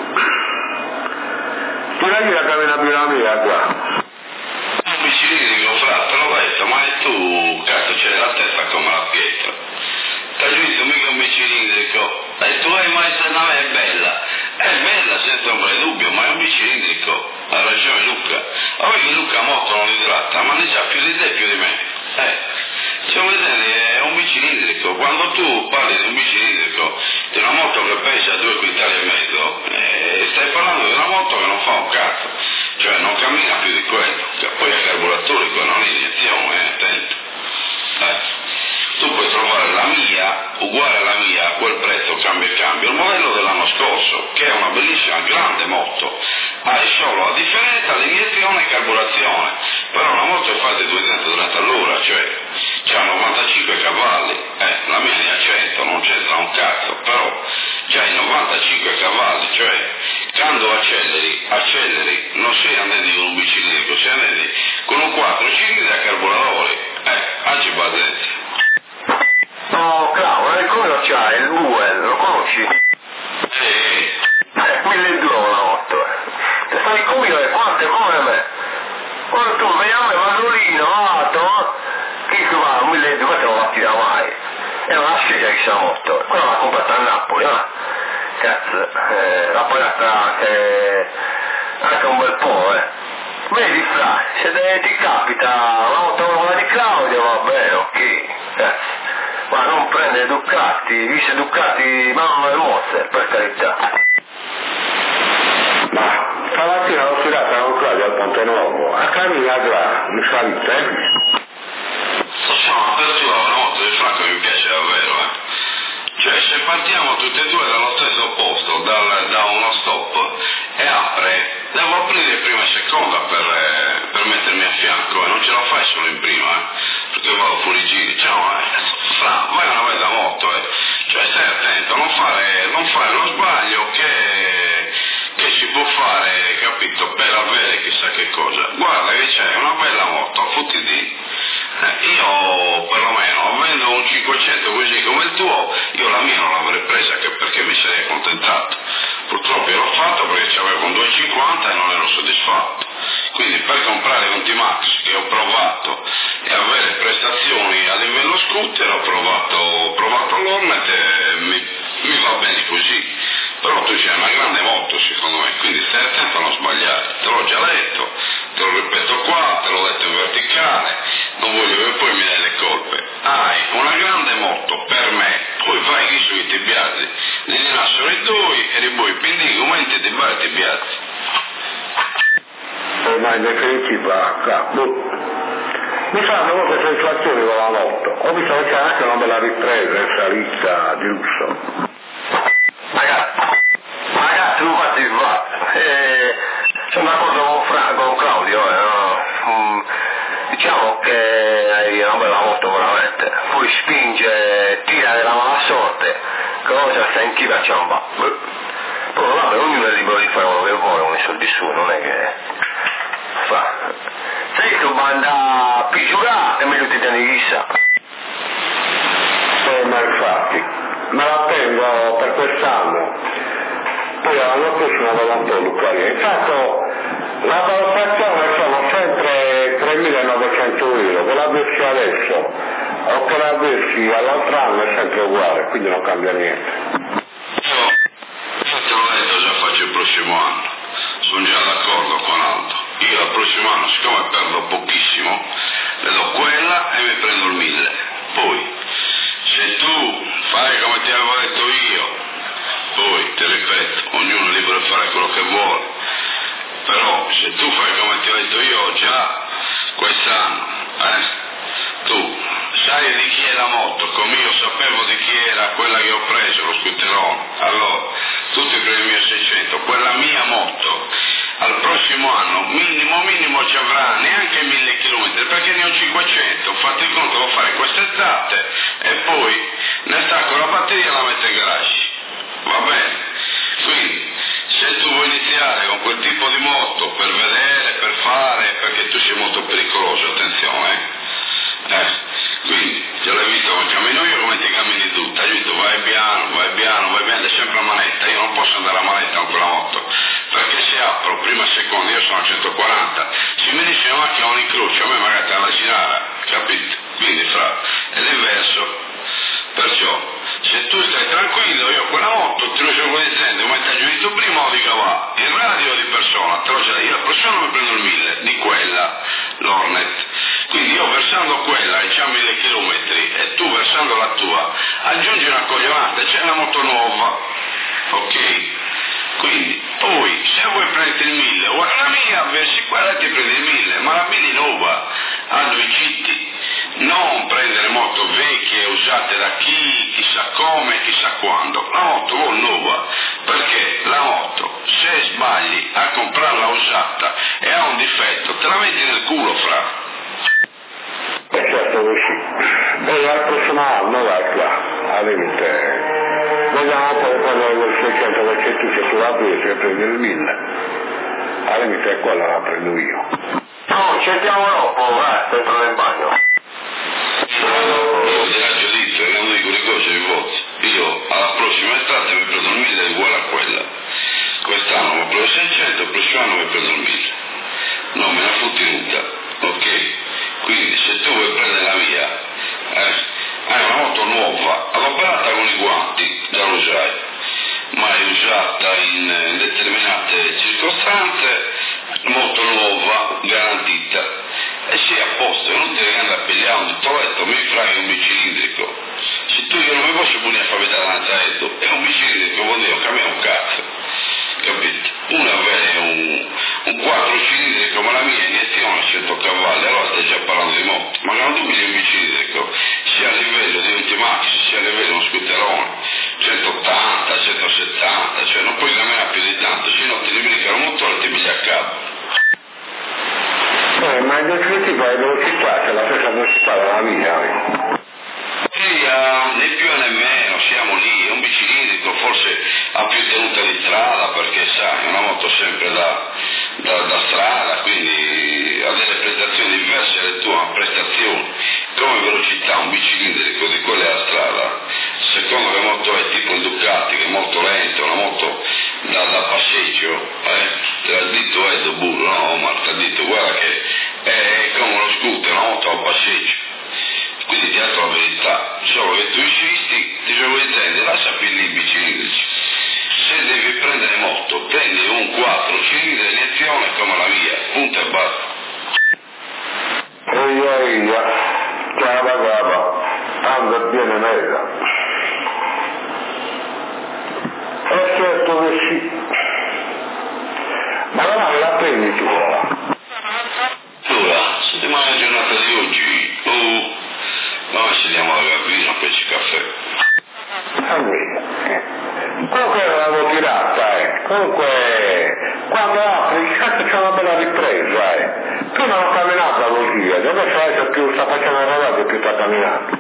Direi la cammina più la mia qua. Un bicilindrico, fra, te l'ho detto, ma e tu, cazzo, c'è la testa come la pietra. Ti ho visto mica un bicilindrico. E tu hai mai se no è bella. È bella senza ombra di dubbio, ma è un bicilindrico. Ha ragione Luca. Ma vedi Luca moto non li tratta, ma ne sa più di te e più di me. Eh. Cioè vedete, è un bicilindrico. Quando tu parli di un bicilindrico, di una moto che pesa due quintali e mezzo, eh, stai parlando di una moto che non fa un cazzo. Cioè non cammina più di quello. Cioè, poi è carburatorico, non è iniezione, eh, attento. Eh. Tu puoi trovare la mia, uguale alla mia, a quel prezzo cambio e cambio, il modello dell'anno scorso, che è una bellissima grande moto, hai solo la differenza di iniezione e carburazione, però una moto è fatta di duecento all'ora, cioè c'ha novantacinque cavalli, eh, la mia ne ha cento, non c'entra un cazzo, però c'hai novantacinque cavalli, cioè quando acceleri, acceleri, non sei andando con un bicilindrico, sei andando con un quattro cilindri a carburatore, eh, oggi va dentro. No, Claudio, come lo c'hai? Il Uel, lo conosci? Sì. Eh, milleduecento una moto, eh. Te stai come quanto è come me? Quando tu vai a me, Masolino, auto, chi tu va, milleduecento non la tira mai. È una scesa che sta moto, quella l'ha comprata a Napoli, no? Cazzo, eh, l'ha pagata anche, anche un bel po', eh. Vedi, fra, se te, ti capita una moto come quella di Claudio, va bene, ok, cazzo. Ma non prende Ducati, vice Ducati, mamma e Monster, per carità. Ma stamattina l'ho tirata con Claudio al Ponte Nuovo, a cammina là, mi fa il tempo. Facciamo un'apertura a una moto di Franco che mi piace davvero, eh. Cioè se partiamo tutti e due dallo stesso posto, dal, da uno stop, e apre, devo aprire prima e seconda per, eh, per mettermi a fianco, e non ce la fai solo in prima, eh, perché vado fuori giri, cioè, eh, fra, vai una bella moto, eh. Cioè stai attento, non fare, non fare lo sbaglio che, che si può fare, capito, per avere chissà che cosa. Guarda che c'è una bella moto, fotti di. Eh, io perlomeno avendo un cinquecento così come il tuo, io la mia non l'avrei presa che perché mi sarei accontentato. Purtroppo io l'ho fatto perché c'avevo un duecentocinquanta e non ero soddisfatto. Quindi per comprare un T-Max che ho provato e avere prestazioni a livello scooter ho provato, ho provato l'Hornet e mi, mi va bene così. però tu c'hai una grande moto secondo me, quindi stai attento a non sbagliare, te l'ho già detto, te lo ripeto qua, te l'ho detto in verticale, non voglio che poi mi dai le colpe. Hai una grande moto per me, poi vai lì sui tibiazzi, ne nascono i due e poi quindi commenti ti vai ti piazzi. Eh, ma in definitiva, mi fanno molte sensazioni con la moto, ho visto che c'è anche una bella ripresa in salita di lusso. Ragazzi, ragazzi non fate il va, eh, sono d'accordo con, Fra, con Claudio, eh, no? mm, diciamo che hai una bella moto veramente, poi spinge, tira della mala sorte, cosa sta in chi la ciamba. Poi vabbè, ognuno è libero di fare quello che vuole con i soldi suoi, non è che fa. Se tu manda più giurare, è meglio ti tieni chissà. Eh, ma infatti, me la tengo per quest'anno, poi l'anno prossimo vado un po' Luccaria. Intanto la valutazione sono sempre tremilanovecento euro, che l'avessi adesso o che l'avessi all'altro anno è sempre uguale, quindi non cambia niente. Io, io te l'ho detto, già faccio il prossimo anno, sono già d'accordo con Aldo. Io al prossimo anno, siccome perdo pochissimo, le do quella e mi prendo il mille. Poi, se tu fai come ti avevo detto io, poi, ti ripeto, ognuno è libero di fare quello che vuole, però se tu fai come ti ho detto io già quest'anno, eh, tu sai di chi è la moto, come io sapevo di chi era quella che ho preso, lo scooterone, allora, tu ti prendi il mio seicento, quella mia moto, al prossimo anno minimo minimo ci avrà neanche mille chilometri perché ne ho cinquecento, fatti il conto, devo fare quest'estate e poi ne stacco la batteria e la metto in garage, va bene? Quindi se tu vuoi iniziare con quel tipo di moto per vedere, per fare, perché tu sei molto pericoloso, attenzione, eh, eh quindi già l'hai visto come cammino io, come ti cammini tu, ti hai visto, vai piano, vai piano, vai piano, è sempre a manetta, io non posso andare a manetta con quella moto, perché se apro prima e seconda, io sono a centoquaranta, se mi dice la macchina un incrocio, a me magari te la girare, capito? Quindi fra, è l'inverso, perciò, se tu stai tranquillo, io quella moto, te lo dicevo dicendo, come ti hai giudito prima, lo dico va, in radio o di persona, te lo dicevo, io la persona mi prendo il mille, di quella, l'Hornet, quindi io versando quella e c'ha mille chilometri e tu versando la tua, aggiungi una coglionata, c'è una moto nuova, ok? Quindi, poi, se vuoi prendere il mille, guarda la mia, versi quella e ti prendi il mille, ma la mini nuova, hanno i gitti, non prendere moto vecchie usate da chi, chissà come, chissà quando, la moto vuol nuova, perché la moto, se sbagli a comprarla usata e ha un difetto, te la metti nel culo, fra. E certo che sì, e al prossimo anno vai qua, a limite. Vediamo poi prendere quel seicento perché tu se tu la presi e prendi il mille, alla limite quella la prendo io. No, cerchiamo dopo, vai, dentro nel bagno. Io ti ho detto, e non dico le cose di voto, io alla prossima estate mi prendo il mille uguale a quella, quest'anno mi prendo seicento, il prossimo anno mi prendo il mille, non me la fu tenuta, ok? Quindi se tu vuoi prendere la mia, eh, hai una moto nuova, adattata con i guanti, già lo sai, ma è usata in determinate circostanze, moto nuova, garantita, e sei a posto, non devi andare a pigliare un toletto, mi fai un bicilindrico, se tu io non mi posso punire a fare vedere l'anzaetto, è un bicilindrico, vuol dire, cambia un cazzo, capito? Una è un, un quattro cilindri come la mia, iniezione a cento cavalli, allora stai già parlando di moto, ma quando tu pigli un bicilindrico, sia a livello di Ultimax, sia a livello di uno scooterone, centottanta, centosettanta, cioè non puoi camminare più di tanto, se no ti dimentichi un motore e ti pigli a capo. Eh, ma in definitiva è velocità, c'è la stessa velocità della mia. Sì, uh, né più né meno, siamo lì, è un bicilindrico, forse ha più tenuta di strada perché sai, è una moto sempre da, da, da strada, quindi ha delle prestazioni diverse dalle tue prestazioni, come velocità un bicilindrico di quelle da strada, secondo che moto è tipo il Ducati, che è molto lento, una moto da, da passeggio, eh? Te l'ha detto Edo Burro, no Omar, ti ha detto guarda che è come uno scooter, una moto a passeggio. Quindi ti ha detto la verità, solo che tu insisti, ti devo intendere, lascia più lì i bicilindrici. se devi prendere moto, prendi un quattro cilindri di iniezione come la mia, punto e basta. Eia, eia, cava, cava, anda bene nera. È certo che sì. Ma la la prendi tu ora? Allora, settimana la giornata di oggi, oh, noi scendiamo alla cabina, poi c'è caffè. Allora, eh. Comunque l'avevo tirata, eh. Comunque, quando apri, cazzo c'è una bella ripresa, eh. Prima non camminava così, eh. Adesso adesso più sta facendo una roba più sta camminando.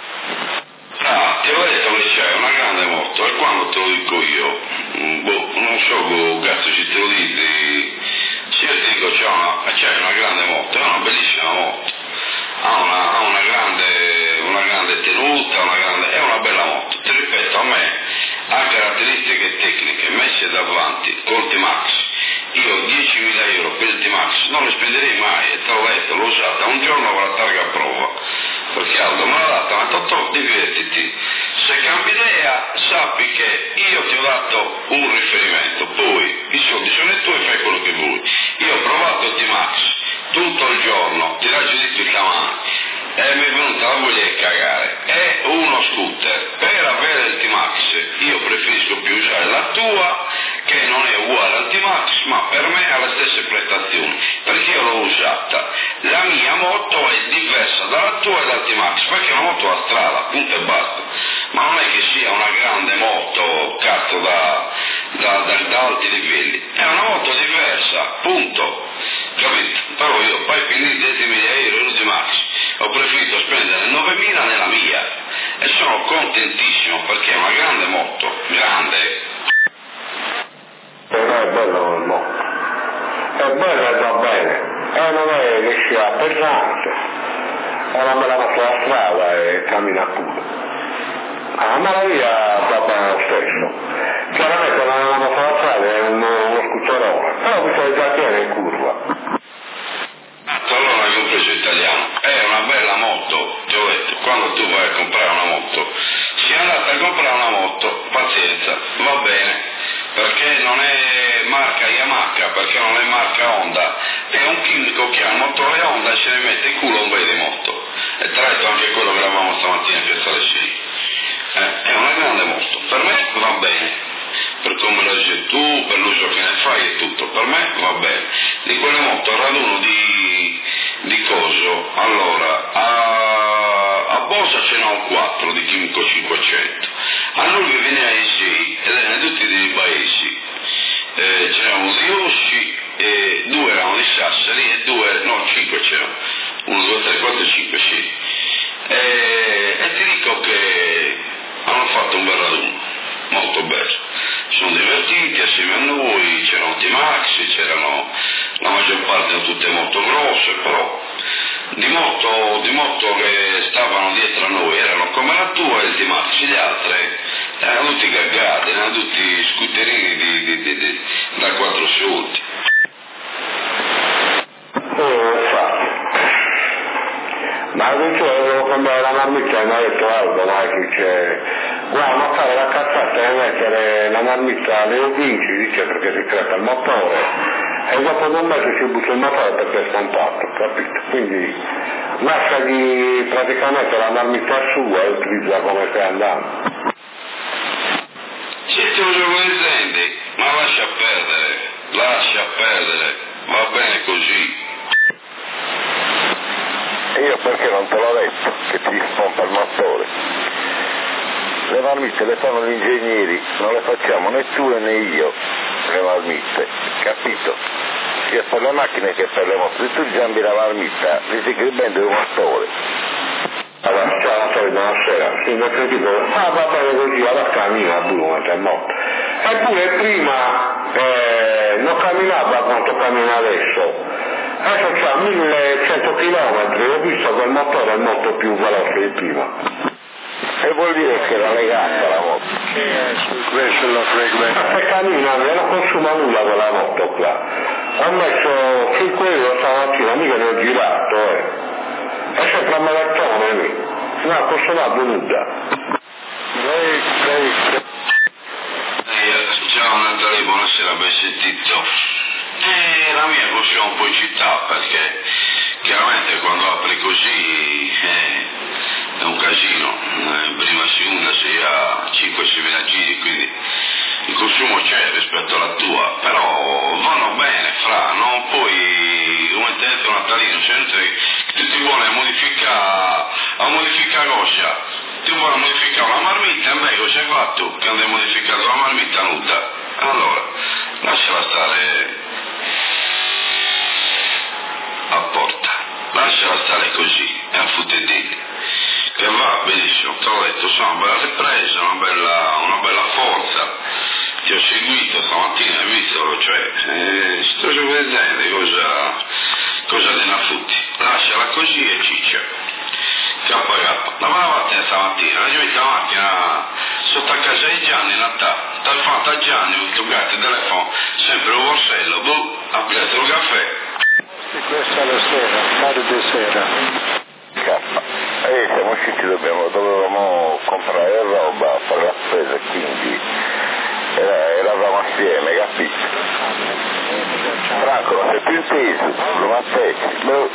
Ah, ti avevo detto che c'è una grande moto, e quando te lo dico io, boh, non so come cazzo ci te lo dite, se io ti dico c'è una, c'è una grande moto, è una bellissima moto, ha una, ha una grande, una grande tenuta, una grande, è una bella moto, ti ripeto, a me ha caratteristiche tecniche messe davanti col T-Max, io diecimila euro per il T-Max non le spenderei mai, e te l'ho detto, l'ho usata un giorno con la targa a prova, perché Aldo me l'ha data, ma tanto divertiti, se cambi idea sappi che io ti ho dato un riferimento, poi i soldi sono i tuoi, fai quello che vuoi. Io ho provato il T-Max tutto il giorno, ti raggio di tutta la mano, e mi è venuta la voglia di cagare. È uno scooter, per avere il T-Max io preferisco più usare la tua, che non è uguale al T-Max, ma per me ha le stesse prestazioni, perché io l'ho usata. La mia moto è diversa dalla tua e dal T-Max, perché è una moto a strada, punto e basta. Ma non è che sia una grande moto, cazzo, da, da, da, da alti livelli. È una moto diversa, punto. Capito? Però io poi finire diecimila euro in T-Max, ho preferito spendere novemila nella mia, e sono contentissimo perché è una grande moto, grande. Però è bello il moto. È bello e va bene. E non è che sia pesante. È una bella moto da strada e cammina pure. Ah, ma la via va bene lo stesso. Chiaramente non è una moto da strada, è uno, uno scooterone, però bisogna già tiene in curva. Allora hai compreso italiano, è una bella moto, ti ho detto, quando tu vai a comprare una moto, si è andata a comprare una moto, pazienza, va bene, perché non è marca Yamaha, perché non è marca Honda, è un chimico che ha un motore Honda e se ne mette in culo un bel di moto, e tra l'altro anche quello che eravamo stamattina in Piazza Alessini, eh, è una grande moto, per me va bene. Per come lo dici tu, per l'uso che ne fai e tutto, per me va bene. Di quelle moto a raduno di, di coso, allora, a, a Bosa ce n'ho un quattro di Chimico cinquecento, a noi vi veniva in sei, ed erano tutti dei paesi, eh, ce n'erano di Ossi, e due erano di Sassari e due, no, cinque c'erano, uno, due, tre, quattro, cinque, sì. E, e ti dico che hanno fatto un bel raduno, molto bello. Si sono divertiti assieme a noi, c'erano T-Max, c'erano la maggior parte di tutte moto grosse, però di moto, di moto che stavano dietro a noi erano come la tua e il T-Max, gli altri erano tutti gaggati, erano tutti scooterini di, di, di, di, da quattro soldi. Oh, infatti. Ma adesso devo cambiare la marmitta e mi ha detto Aldo, dai che c'è. Guarda, ma fare la cazzata e mettere la marmitta alle ovinci, dice, perché si crea il motore, e dopo un mese si butta il motore perché è scompato, capito? Quindi lasciagli praticamente la marmitta sua e utilizza come stai andando. Siete un gioco di zendi, ma lascia perdere, lascia perdere, va bene così. E io perché non te l'ho detto che ti spompa il motore? Le marmitte le fanno gli ingegneri, non le facciamo né tu né io, le marmitte, capito? Sia per le macchine che per le moto. Se tu cambi la marmitta, dici che vende un motore. Allora, ciao, buonasera. Sì, mi critico, ah, va bene così, allora cammina, buono, è morto. Eppure prima eh, non camminava quanto cammina adesso. Adesso c'ha millecento chilometri, ho visto che il motore è molto più veloce di prima. E vuol dire che era legata la moto. Questo lo frequenta. Se cammina non consuma nulla quella moto qua. Ho messo cinque euro stamattina, mica ne ho girato, eh. È sempre a maratona lì. Non ha consumato nulla. Eh, Ciao Natale, buonasera, ben sentito. Eh, la mia così un po' in città, perché chiaramente quando apri così eh, è un casino, eh, prima si una sei a cinque sei mila giri, quindi il consumo c'è rispetto alla tua, però vanno bene, fra, non puoi, come te detto Natalino, sempre tu ti vuole modificare, a modificare cosa, tu vuoi modificare una marmitta, e beh, cosa hai fatto? Che hai modificato la marmitta nuda? Allora, lasciala stare a porta, lasciala stare così, è un futtedino, che va benissimo, ti ho detto, sono una bella ripresa, una bella, una bella forza, ti ho seguito stamattina, hai visto, cioè, eh, sto vedendo cosa, cosa te ne futti, lasciala così e ciccia, K K, la vattene stamattina, io metto la macchina sotto a casa di Gianni, Natale, telefonato a Gianni, tu gatti il telefono, sempre un borsello, boh, ha preso un caffè. Sì, questa è la sera, tardi sera. K. Eh, siamo usciti, dobbiamo, dovevamo comprare roba, fare la spesa, quindi era, eravamo assieme, capito? Franco, non sei più inteso, lo mattecci, boh.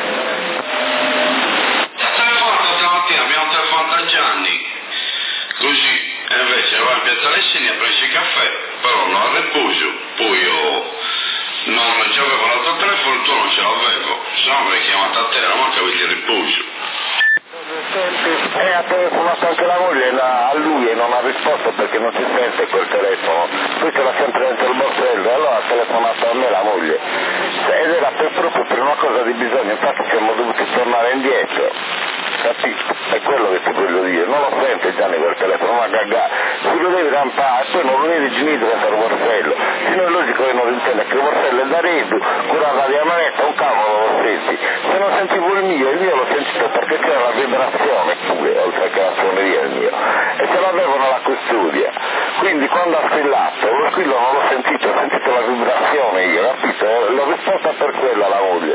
Stamattina abbiamo telefonato a Gianni, così, e invece va in piazza Lessini a prendere il caffè, però non ha riposo, poi io non ci avevo l'altro telefono, tu non ce l'avevo, se no avrei chiamato a te, non ho capito il riposo. E ha telefonato anche la moglie la, a lui e non ha risposto perché non si sente quel telefono, poi ce l'ha sempre dentro il borsello, e allora ha telefonato a me la moglie, ed era per, proprio per una cosa di bisogno, infatti siamo dovuti tornare indietro, capito? È quello che ti voglio dire, non lo sente Gianni quel telefono, ma gaga, si lo devi rampare, poi non lo devi finire dentro il borsello, se no è logico che non lo intende, che il borsello è da redu, curata di amanetta, un cavolo lo senti, se non sentivo il mio, il mio l'ho sentito perché c'era la vibrazione pure, oltre che la suoneria il mio, e ce l'avevano alla custodia, quindi quando ha squillato, lo squillo non l'ho sentito, ho sentito la vibrazione io, capito? L'ho risposta per quella la moglie.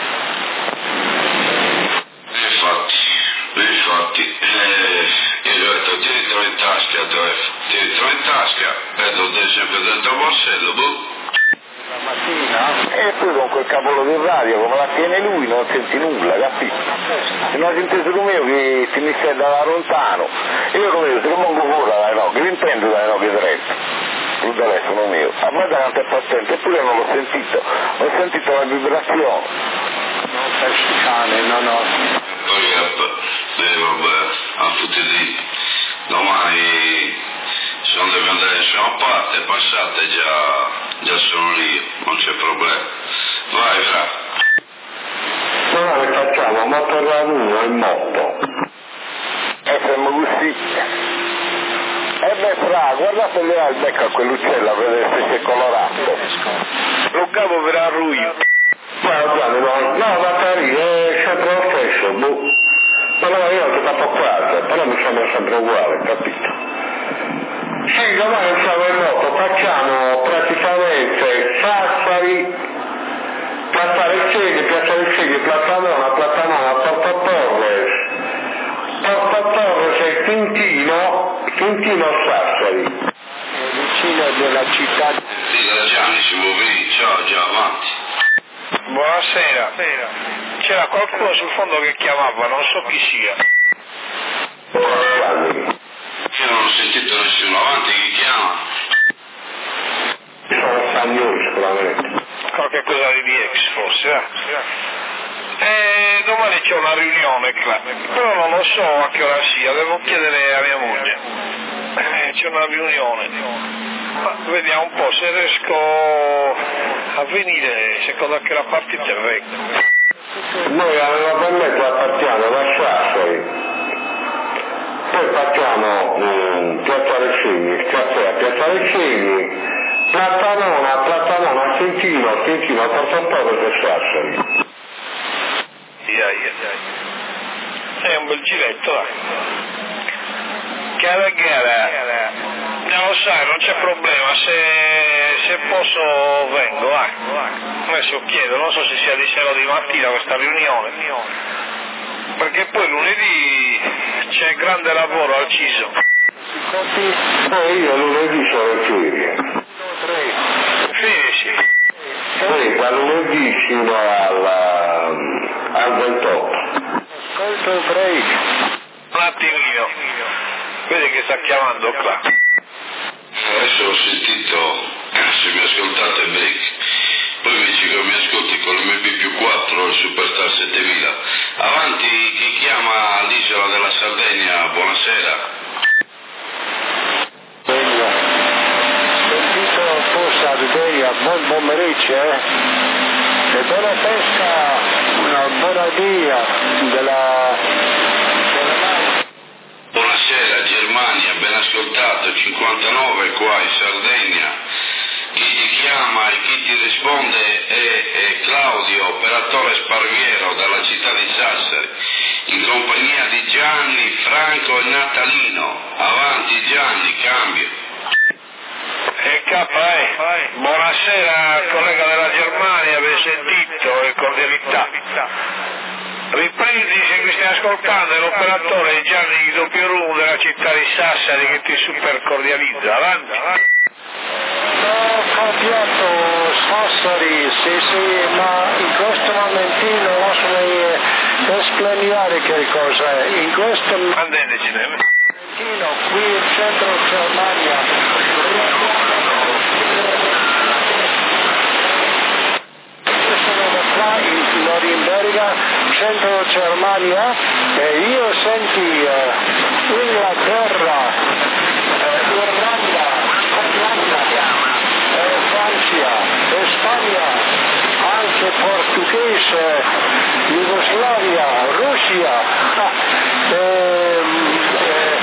Infatti, infatti, eh, io gli ho detto tienitelo in tasca il telefono, tienitelo in tasca, e lo devi sempre dentro il borsello, boh. La mattina? E poi con quel cavolo di radio, come la tiene lui, non senti nulla, capito? Se non hai inteso come io che ti mi sei da lontano, io come io, se lo pongo fuori dai no, che l'intendo dai no che dretto, sul telefono mio, a me davanti è patente, eppure non l'ho sentito, ho sentito la vibrazione. Non sei cane, no no. Poi eh, vabbè, a tutti lì, domani se non devi andare da nessuna parte, passate già, già sono lì, non c'è problema. Vai, va. Allora che facciamo? Moto a uno in moto. E siamo così. E beh fra, guardate lì al becco a quell'uccello a vedere se si è colorato. Lo capo per arruio. No, Gianni, no, no, Natale, è sempre lo stesso, boh. Allora io ho fatto quattro, però mi sembra sempre uguale, capito? Sì, domani siamo in moto, facciamo praticamente Sassari, Piazza Recedi, Piazza Recedi, Platanona, Platanona, Porta Torres, Porta Torres e Quintino, Quintino Sassari. Vicino della città. Sì, da Gianni si muove lì, ciao, già, avanti. Buonasera. C'era qualcuno sul fondo che chiamava, non so chi sia. Io non ho sentito nessuno, avanti, chi chiama? Sono Spagnoli sicuramente. Qualche cosa di ex forse, eh? E domani c'è una riunione, però non lo so a che ora sia, devo chiedere a mia moglie. Eh, c'è una riunione. Ma vediamo un po' se riesco a venire, secondo che la partita vengo. Noi normalmente partiamo da Sassari, poi facciamo um, Piazza Recini, caffè a Piazza Recini, Platanona, Platanona, Quintino, Quintino, Porta Torres e Sassari. Yeah, yeah, yeah. È un bel giretto, dai. Cara gara, non lo sai, non c'è problema, se, se posso vengo, vai. Adesso chiedo, non so se sia di sera o di mattina questa riunione, perché poi lunedì c'è grande lavoro al C I S O. Poi io lunedì sono in ferie. Sì, sì. Poi da lunedì fino alla, al ventotto. Ascolta il break. Un attimino. Vedi che sta chiamando qua. Adesso ho sentito, se mi ascoltate break, poi invece che mi ascolti con l'M P più quattro, il Superstar settemila. Avanti, chi chiama all'isola della Sardegna, buonasera. Sentito tu Sardegna, buon pomeriggio, eh? E buona pesca, una buona via della... Buonasera Germania, ben ascoltato, cinquantanove qua in Sardegna. Chi ti chiama e chi ti risponde è, è Claudio, operatore sparviero dalla città di Sassari, in compagnia di Gianni, Franco e Natalino. Avanti Gianni, cambio. E K E, buonasera collega della Germania, ben sentito e cordialità. Riprendi se mi stai ascoltando, è l'operatore Gianni Doppiorum della città di Sassari che ti super cordializza, avanti. Ho cambiato Sassari, sì sì, ma in questo momentino lasciami esplanare che cosa è. In questo momentino qui in centro Germania in Norimberga, centro Germania, e io senti uh, Inghilterra, uh, Irlanda, Scozia, eh, Francia, eh, Spagna, anche portoghese, Jugoslavia, Russia, ehm, eh,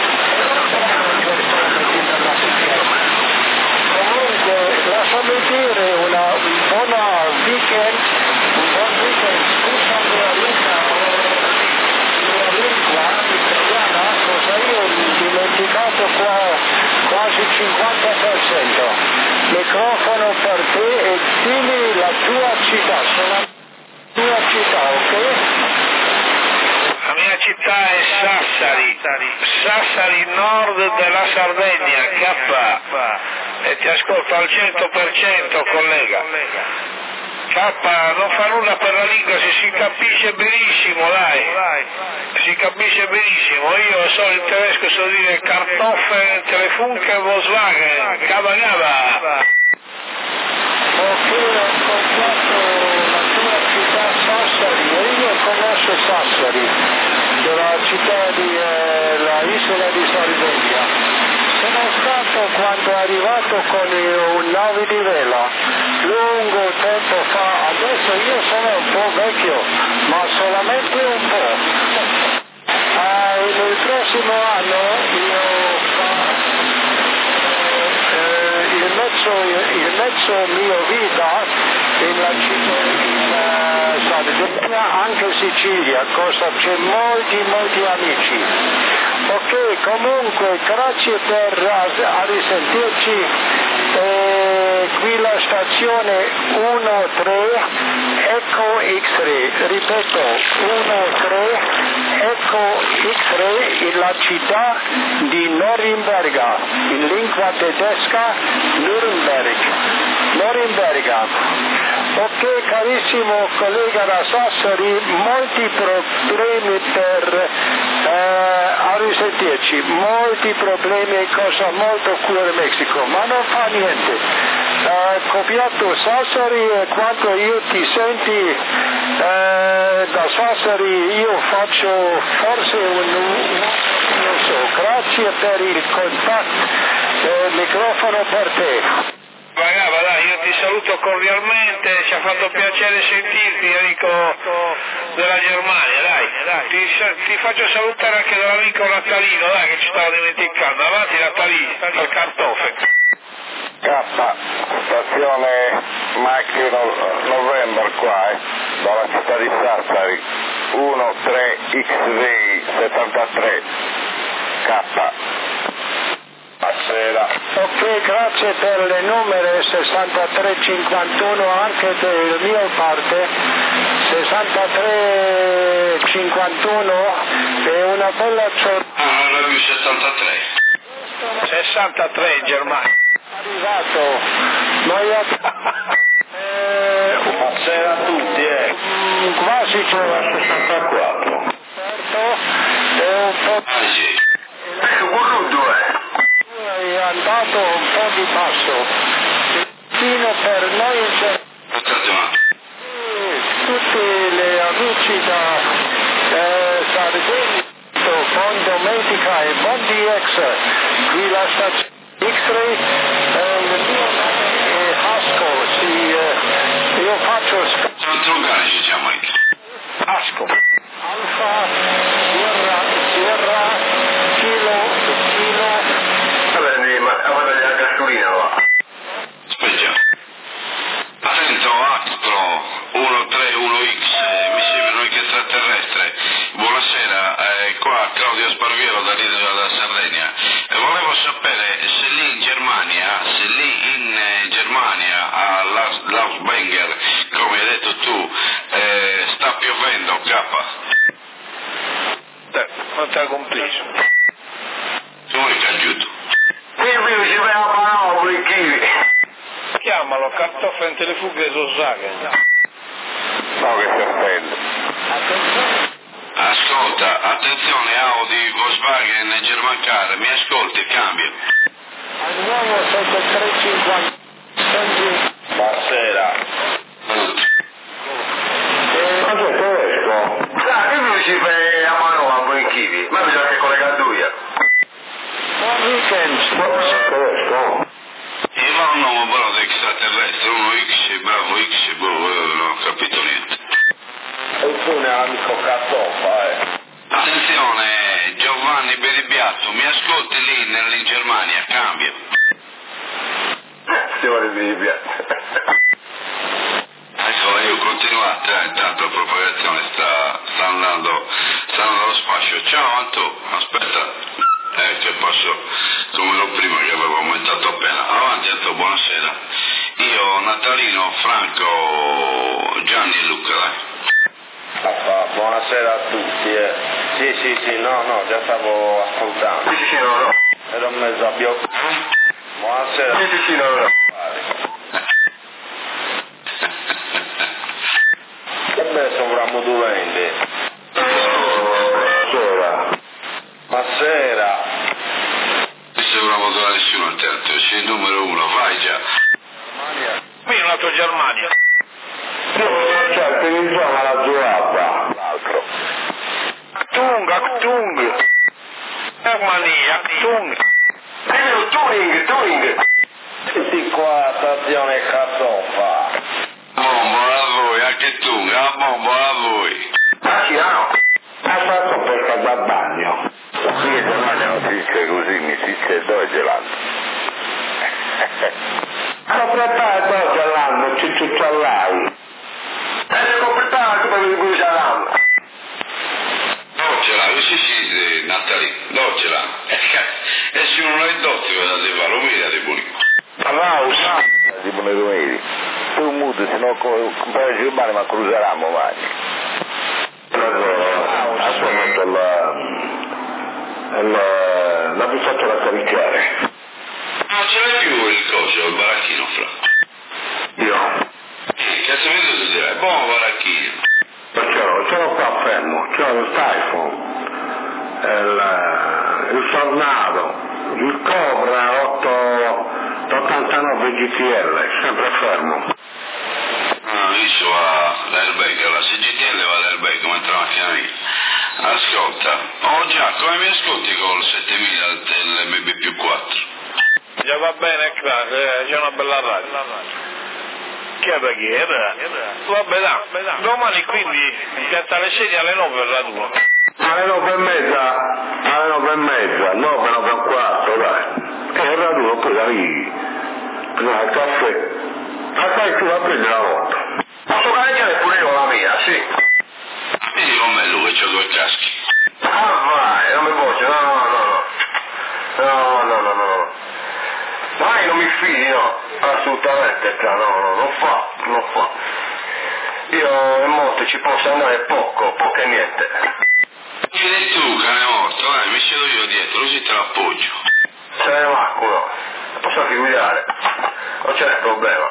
comunque lasciami dire una buona weekend, un buon weekend, scusami la lingua, la lingua italiana, cosa io ho dimenticato qua quasi cinquanta per cento. Microfono per te e dimmi la tua città, sono la tua città, ok? La mia città è Sassari, Sassari nord della Sardegna, K, e ti ascolto al cento per cento collega. K, non fa nulla per la lingua, se si capisce benissimo, dai, si capisce benissimo, io so in tedesco, so dire Kartoffeln, Telefunken, Volkswagen, Gaba Gaba. Ok, ho incontrato la tua città Sassari, e io conosco Sassari, della città di eh, la isola di Sardegna. Sono stato quando è arrivato con un nave di vela, lungo tempo fa, adesso io sono un po' vecchio, ma solamente un po'. Ah, nel prossimo anno io eh, il, mezzo, il mezzo mio vita in la città in uh, Sardegna, anche Sicilia, cosa c'è molti molti amici. Ok, comunque grazie per a, a risentirci, eh, qui la stazione uno tre Eco X-Ray, ripeto uno tre Eco X-Ray in la città di Norimberga, in lingua tedesca Nürnberg, Norimberga. Ok carissimo collega da Sassari, molti problemi per eh, a risentirci, molti problemi, cosa molto cuore Messico, ma non fa niente. Eh, copiato Sassari, e quando io ti senti eh, da Sassari io faccio forse un, un non so, grazie per il contatto, eh, microfono per te. Brava, dai, io ti saluto cordialmente, ci ha fatto piacere sentirti, amico della Germania, dai, dai. Ti, ti faccio salutare anche dall'amico Natalino, dai, che ci stavo dimenticando. Avanti Natalino, al Kartoffeln. K, stazione macchina November qua, eh, dalla città di Sassari, uno tre X V settantatré, K. Buonasera. Ok, grazie per le numere sessantatré cinquantuno anche del mio parte, sessantatré cinquantuno, e una bella giornata. Ah, non è più settantatré. sessantatré in Germania. Arrivato, noi eh, buonasera a tutti, eh. Quasi c'era sessantaquattro. Certo, è un po'... Ah sì. Ecco, guardo è. è andato un po' di passo. Fino per noi in Germania. Aspettate un attimo. Tutti gli amici da eh, Sardegna, buon domenica e buon D X, qui la stazione X-Ray, eh, il mio nome è Asco, sì, eh, io faccio sc- Quanti locali ci siamo anche? Asco, Alfa, Sierra, Sierra, Kilo, Kilo, Vabbè, ma vado la gasolina va. Aspetta. Attento, Astro uno tre uno X, eh, mi sembra un extraterrestre. Buonasera, eh, qua Claudio Sparviero da lì dalla Sardegna. Eh, volevo sapere se lì in Germania, se lì in eh, Germania a Laus- Lausbenger, come hai detto tu, eh, sta piovendo, K. Eh, non ti ha compreso. Come che aiuto? Qui qui ci vai a Paolo, chi? Chiamalo, cartoffe in fughe Volkswagen. no che si offende. Ascolta, attenzione Audi, Volkswagen e Germancar, mi ascolti, cambio. Andiamo sotto trecentocinquanta. Buonasera. Cosa è questo? Ah, qui lui ci fai a mano a buon chivi, ma bisogna che collega a due. Buon weekend. Cosa è questo? Io ho un nome però di extraterrestre, uno X, bravo X, boh, non ho capito niente. Qualcuno è l'amico Cartoffa, eh. Attenzione, Giovanni Beribiatto, mi ascolti lì nel- in Germania, cambio. Stiamo di Bibbia. Ecco, io continuate, eh, intanto la propagazione sta, sta andando, sta andando allo spazio. Ciao Anto, aspetta, eh, che passo come lo prima che avevo aumentato appena. Avanti Anto, buonasera. Io, Natalino, Franco, Gianni e Luca, dai. Ah, buonasera a tutti, eh. Sì, sì, sì, no, no, già stavo ascoltando. Sì, sì, sì, no, no. Ero in mezzo a bio... Buonasera. Sì, sì, sì, no, no. Che beh, sovramodulente. Buonasera. Buonasera. Non sembra votare nessuno attento, sei il numero uno, vai già. Qui è un altro Germania. Cioè, per il giorno la giornata. L'altro. Actung, Actung. Germania, Actung. Eh, Turing, Turing. Tutti qua, stazione Cartoffa. Bombo a voi, anche tu, a bombo a voi. Ah, sì, no. Ha fatto per da bagno. Qui in Germania non si dice così, mi si dice Deutschland. Proprietà Deutschland, cicciucciallai. Eh, completato per il Busalam. No, ce l'ha, sì sì, Natali, no ce l'ha. E se non hai dotti, guardate, va, lo vedi di buoni. Raus. Di buone domeniche. Tu muto, se no comprare il mare ma cruzerammo mai. Assolutamente la... la... la vi faccio la caricare. Non ce l'hai più il coso, il baracchino, fra. Io. Eh, cazzo mi devo dire, è buono baracchino. Ce l'ho, ce l'ho qua fermo, ce l'ho il Typhoon, il, il Tornado, il Cobra ottantanove G T L, sempre fermo. Ah, visto va l'airbag, la C G T L va l'airbag, come entra la macchina mia. Ascolta, oh già, come mi ascolti col settemila dell'M B più quattro? Già va bene, classe, c'è una bella radio. Che è da chi era? Vabbè, da. Domani quindi piatta le sedie alle nove per la tua. Alle nove e mezza, alle nove e mezza, nove, nove e un quarto, dai. E il raduno poi da lì, prima il caffè, ma poi tu la prendi la volta. Posso gareggiare pure io la mia, sì. Vedi com'è lui, c'ho due caschi. Ah vai, non mi voce, no, no, no, no. No, no, no, no. Vai, non mi fidi, no. Assolutamente, no, no, non fa, non fa. Io in moto ci posso andare poco, poco e niente. Vieni tu, cane morto, dai, mi siedo io dietro, così te l'appoggio. se ne va, quello. Posso anche guidare, non c'è problema.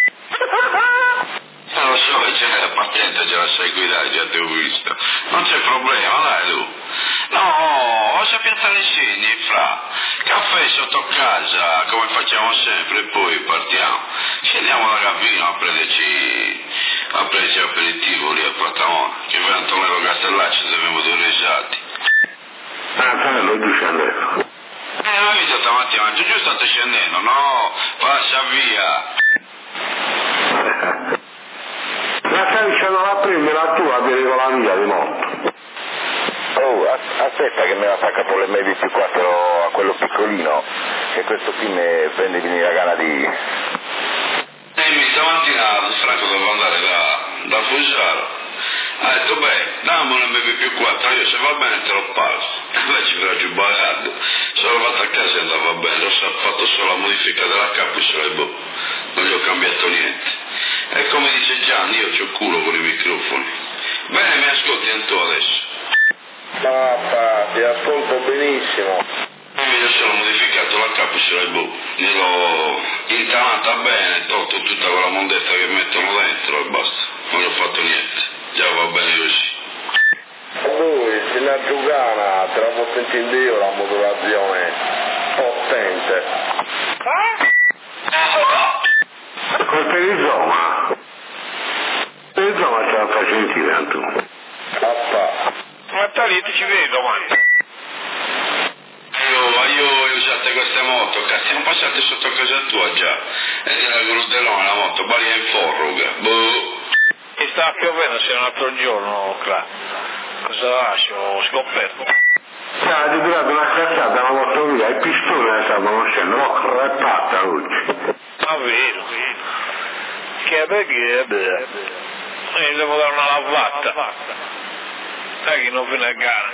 Non lo so, c'è la patente, ce la sai guidare, già ti ho visto. Non c'è problema, dai tu. No, ho piazzare i segni, fra. Caffè sotto casa, come facciamo sempre, e poi partiamo. Scendiamo da cabina a prenderci, a prenderci aperitivo lì a Platamone, che per Antonello Castellacci dobbiamo due risati. Ah, Antonello, giù scendendo. Eh, non ho visto stamattina, ma giù state scendendo, no, passa via. Ma stai dicendo la prima e la tua di con la mia di moto. Oh, aspetta che me la fa capo l'emme vu più quattro a quello piccolino, che questo qui mi prende di la gana di... E mi stamattina Franco doveva andare da, da Fusaro. Ha detto, beh, dammi un emme vu più quattro, io se va bene te lo pago. E poi ci verrà giù bagato. Sono arrivato a casa e andava bene, ho fatto solo la modifica della capissola e boh, non gli ho cambiato niente. E come dice Gianni, io c'ho culo con i microfoni. Bene, mi ascolti Anto adesso? Papà, ti ascolto benissimo. Io ho solo modificato la capissola e boh, gliel'ho intanata bene, tolto tutta quella mondetta che mettono dentro e basta, non gli ho fatto niente, già va bene così. Lui, se la giugana, te la può sentire io la modulazione potente. Col perizoma. Il perizoma ce la fa sentire, Antonio. Papà. Ma tali ci vedo domani. Io, io ho usato queste moto, cazzo, siamo passati sotto casa tua già, e nella Grudellone la moto, balia in forruga, boh. E sta piovendo se un altro giorno, Cla. Cosa lascio? Ho scoperto. Cioè, ha durato una cazzata la moto via, i pistoni ne stavano scendendo, l'ho crepata oggi. Ma vero, che perché beh, e devo dare una lavata. Dai che non viene a gara.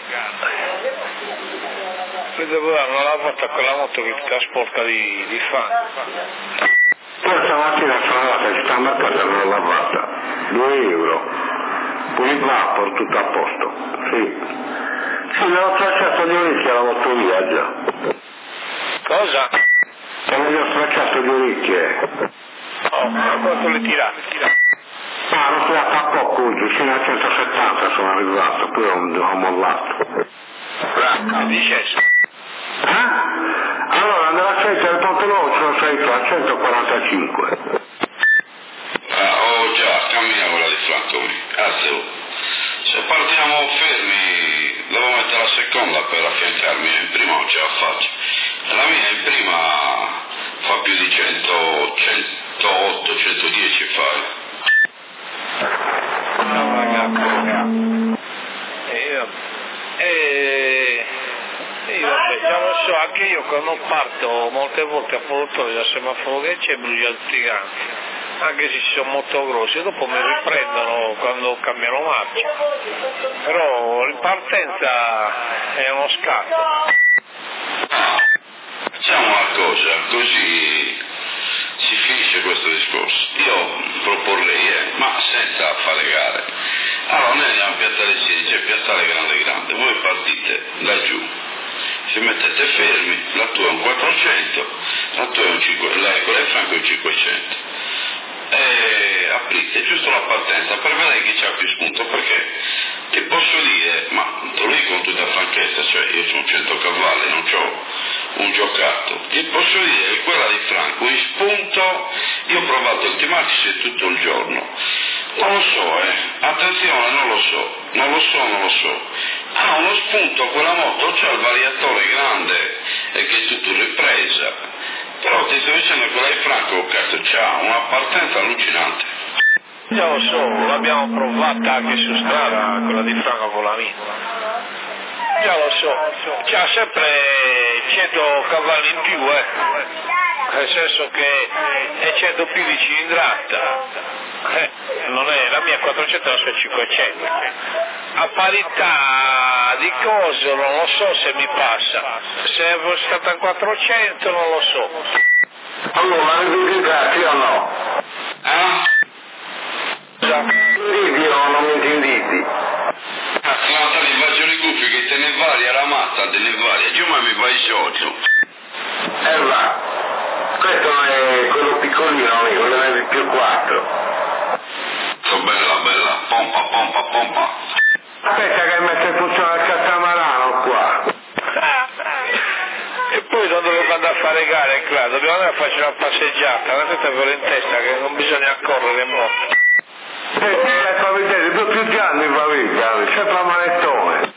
E devo dare una lavata a quella moto che ti trasporta di, di fango. Poi stamattina sono andata in città mercato e l'ho lavata. due euro. Poi il vapor, tutto a posto. Sì. Sì, me l'ho stracciato gli orecchie alla moto via già. Cosa? E me li ho stracciato gli orecchie. Oh, ma quanto le tirate? Ah, l'ho tirato a poco oggi, fino a centosettanta sono arrivato, poi ho, ho mollato. Che dice? Eh? Allora, nella scelta del Ponte Nuovo sono salito a centoquarantacinque. Ah, oh già, cammina quella di Franco, cazzo. Se partiamo fermi, devo mettere la seconda per affiancarmi, in prima non ce la faccio. La mia in prima fa più di cento, centootto, centodieci fai. No, ragazzi. E io, e, e io vabbè, già lo so, anche io quando parto molte volte a produttore da semaforo che c'è brucia tutti i ganti, anche se sono molto grossi, dopo mi riprendono quando cambiano marcia, però in partenza è uno scatto. Facciamo una cosa, così si finisce questo discorso. Io proporrei, eh, ma senza fare gare. Allora noi andiamo a Piazzale Sieni, c'è Piazzale Grande Grande, voi partite da giù, si mettete fermi, la tua è un quattrocento, la tua è un cinquecento, lei con lei Franco è un cinquecento. E aprite giusto la partenza per vedere chi c'ha più spunto, perché ti posso dire, ma te lo dico con tutta franchezza, cioè io sono cento cavalli, non ho un giocato, ti posso dire che quella di Franco in spunto, io ho provato il T-Max tutto il giorno, non lo so, eh, attenzione, non lo so, non lo so, non lo so, ha uno spunto quella moto, c'ha il variatore grande e che è tutto ripresa, però ti sto dicendo che quella di Franco, cazzo, c'ha una partenza allucinante. Già lo so, l'abbiamo provata anche su strada, quella di Franco con la mia. Già lo so, c'ha sempre cento cavalli in più, eh. Nel senso che è cento più di cilindrata. Eh, non è, la mia è quattrocento, la sua è cinquecento. A parità di cose non lo so se mi passa. Se fosse stata quattrocento non lo so. Allora, identificati o no? Eh? Inditi o non mi inditi? Natali, faccio le cuffie che te ne vari alla matta, te ne vari, giù ma mi fai sotto. pompa pompa. Aspetta che mette in funzione il catamarano qua. E poi quando devo andare a fare gare, claro, dobbiamo andare a farci una passeggiata, non tutta per in testa che non bisogna correre molto. Eh sì, è fa vedere, due più gianni in famiglia, sempre a manettone.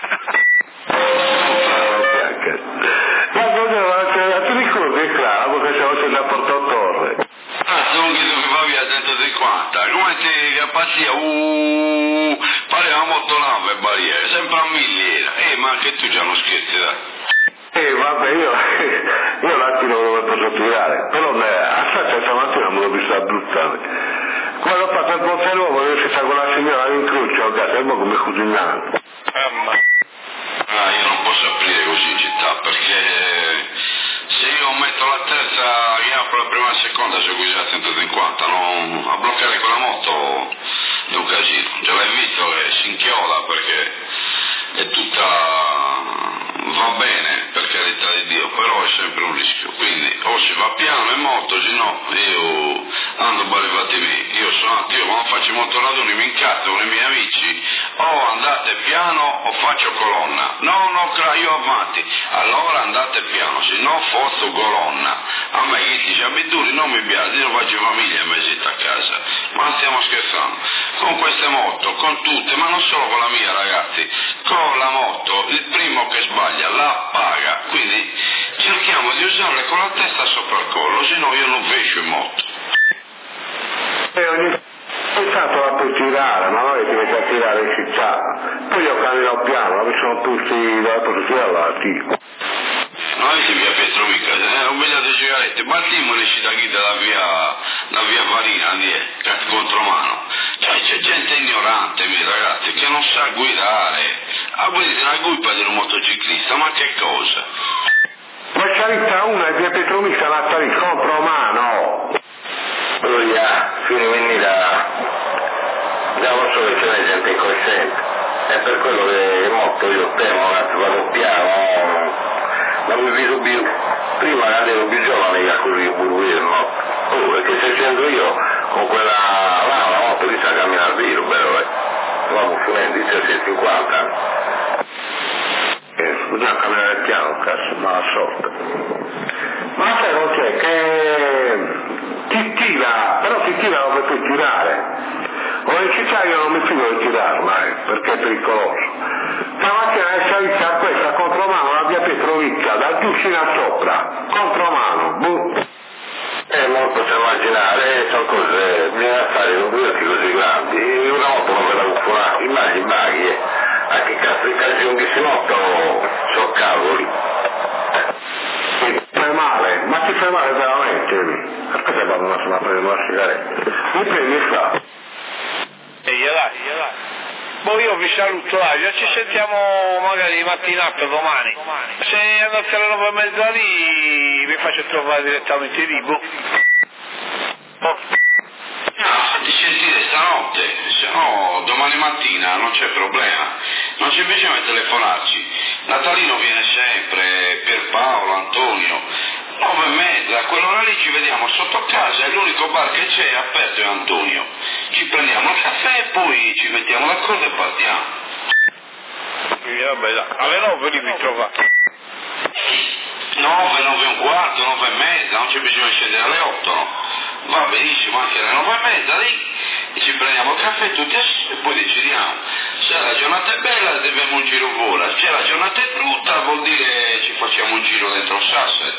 Ma ti ricordi, Claro, che c'è da Porto Torre? Ah, sono che mi va via centocinquanta, come ti che pazzia, uh, pareva molto nave barriere, sempre a milliera, eh, ma anche tu già non scherzi, dai. Eh vabbè, io, io l'attimo non lo posso tirare, però a Saccia stamattina me l'ho visto abruzzare. Quando ho fatto il Ponte Nuovo, io sono stato con la signora in croce, ho detto, e mo come cucinante. Ah, io non posso aprire così in città, perché se io metto la terza, che apro la prima e la seconda, c'è qui a centocinquanta, no? A bloccare quella moto è un casino. Già l'hai visto che si inchioda perché è tutta... va bene, per carità di Dio, però è sempre un rischio, quindi o si va piano e molto, se no io ando barrivati miei, io sono io quando faccio i motoraduni mi incazzo con i miei amici, o andate piano o faccio colonna, no no io avanti, allora andate piano, se no fosso colonna, a me che dice abitudini non mi piace, io faccio famiglia e me siete a casa, ma stiamo scherzando, con queste moto, con tutte, ma non solo con la mia ragazzi, con la moto, il primo che sbaglia la paga, quindi cerchiamo di usarle con la testa sopra il collo, se no io non vescio in moto. E ogni tanto la puoi tirare, ma noi ti metti a tirare in città, poi io cammino piano, mi sono tutti dalla posizione alla tiro. Noi si via Petrovica, eh, ho vegliato sigarette, battimmo esci da chi dalla via, da via Farina, di contromano. Cioè c'è gente ignorante, miei ragazzi, che non sa guidare. Ah, voi dite una colpa di un motociclista, ma che cosa? Ma c'è una via Petrovica, la sta di contromano. Lui ha, fino quindi da, da non so che c'è gente incosciente. È per quello che molto io temo, ragazzi, vado piano, non mi vedo più, prima quando ero più giovane che così burbuire, no? Oh, perché se scendo io con quella, là, una moto che sa camminare vero, però, eh, siamo finendo, c'è cinquanta. Eh, bisogna camminare piano, cazzo, ma la sorte. Ma sai non c'è, che ti tira, però ti tira dove puoi tirare. O in città io non mi fido di tirare mai, perché è pericoloso. Stamattina è salita questa contromano, la via Petrovicca, da giù fino a sopra, contromano, buh. Eh, non posso immaginare, sono cose, bisogna fare non due così grandi, una moto non me la può fare, immagini, maghi, eh. A che cazzo di occasione che si notano, so cavoli. Ti fai male, ma ti fai male veramente? Aspetta che vado a prendere una sigaretta. Mi prendi e sta. E gliela, gliela. Boh, io vi saluto, là, ci sentiamo magari mattinata domani. Se andate alle nove e mezza lì vi faccio trovare direttamente lì, boh. Boh. Ah, di sentire stanotte, se no domani mattina non c'è problema, non c'è bisogno di telefonarci. Natalino viene sempre, Pierpaolo, Antonio, nove e mezza, a quell'ora lì ci vediamo sotto casa, è l'unico bar che c'è aperto è Antonio. Ci prendiamo il caffè e poi ci mettiamo d'accordo e partiamo. E vabbè, dai, alle nove lì vi trovate. nove, nove e un quarto, nove e mezza, non c'è bisogno di scendere alle otto, no? Va benissimo anche alle nove e mezza lì, e ci prendiamo il caffè tutti assieme e poi decidiamo. Se la giornata è bella dobbiamo un giro vola, se la giornata è brutta vuol dire ci facciamo un giro dentro Sassari.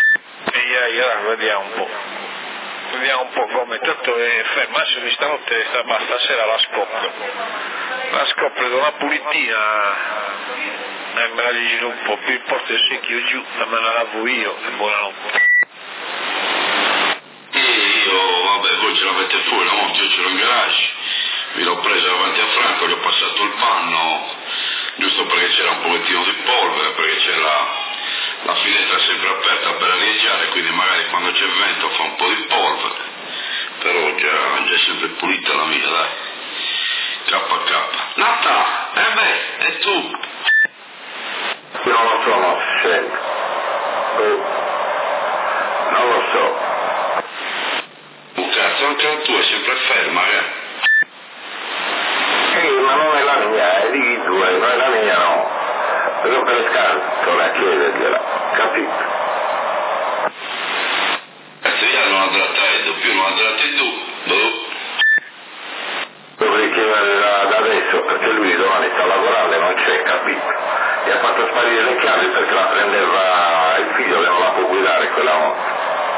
E io, io, vediamo un po'. Vediamo un po' come, tanto è ferma, se di stanotte, ma stasera la scopro. La scopro da una pulitina e me la giro un po', più importa il secchio giù, me la lavo io e buonanotte. E io, vabbè, voi ce l'avete fuori la moto, io ce l'ho in garage, vi l'ho presa davanti a Franco, gli ho passato il panno, giusto perché c'era un pochettino di polvere, perché c'è la, la finestra sempre aperta per arieggiare, quindi magari quando c'è vento fa un po' di polvere, però già, già è sempre pulita la mia, dai. K K. Nata, eh beh, e tu? Non lo so, non si sente. Oh. Non lo so. Un cazzo, anche la tua è sempre ferma, eh? Sì, perché lui domani sta a lavorare, non c'è, capito? E ha fatto sparire le chiavi perché la prendeva il figlio che non la può guidare quella moto.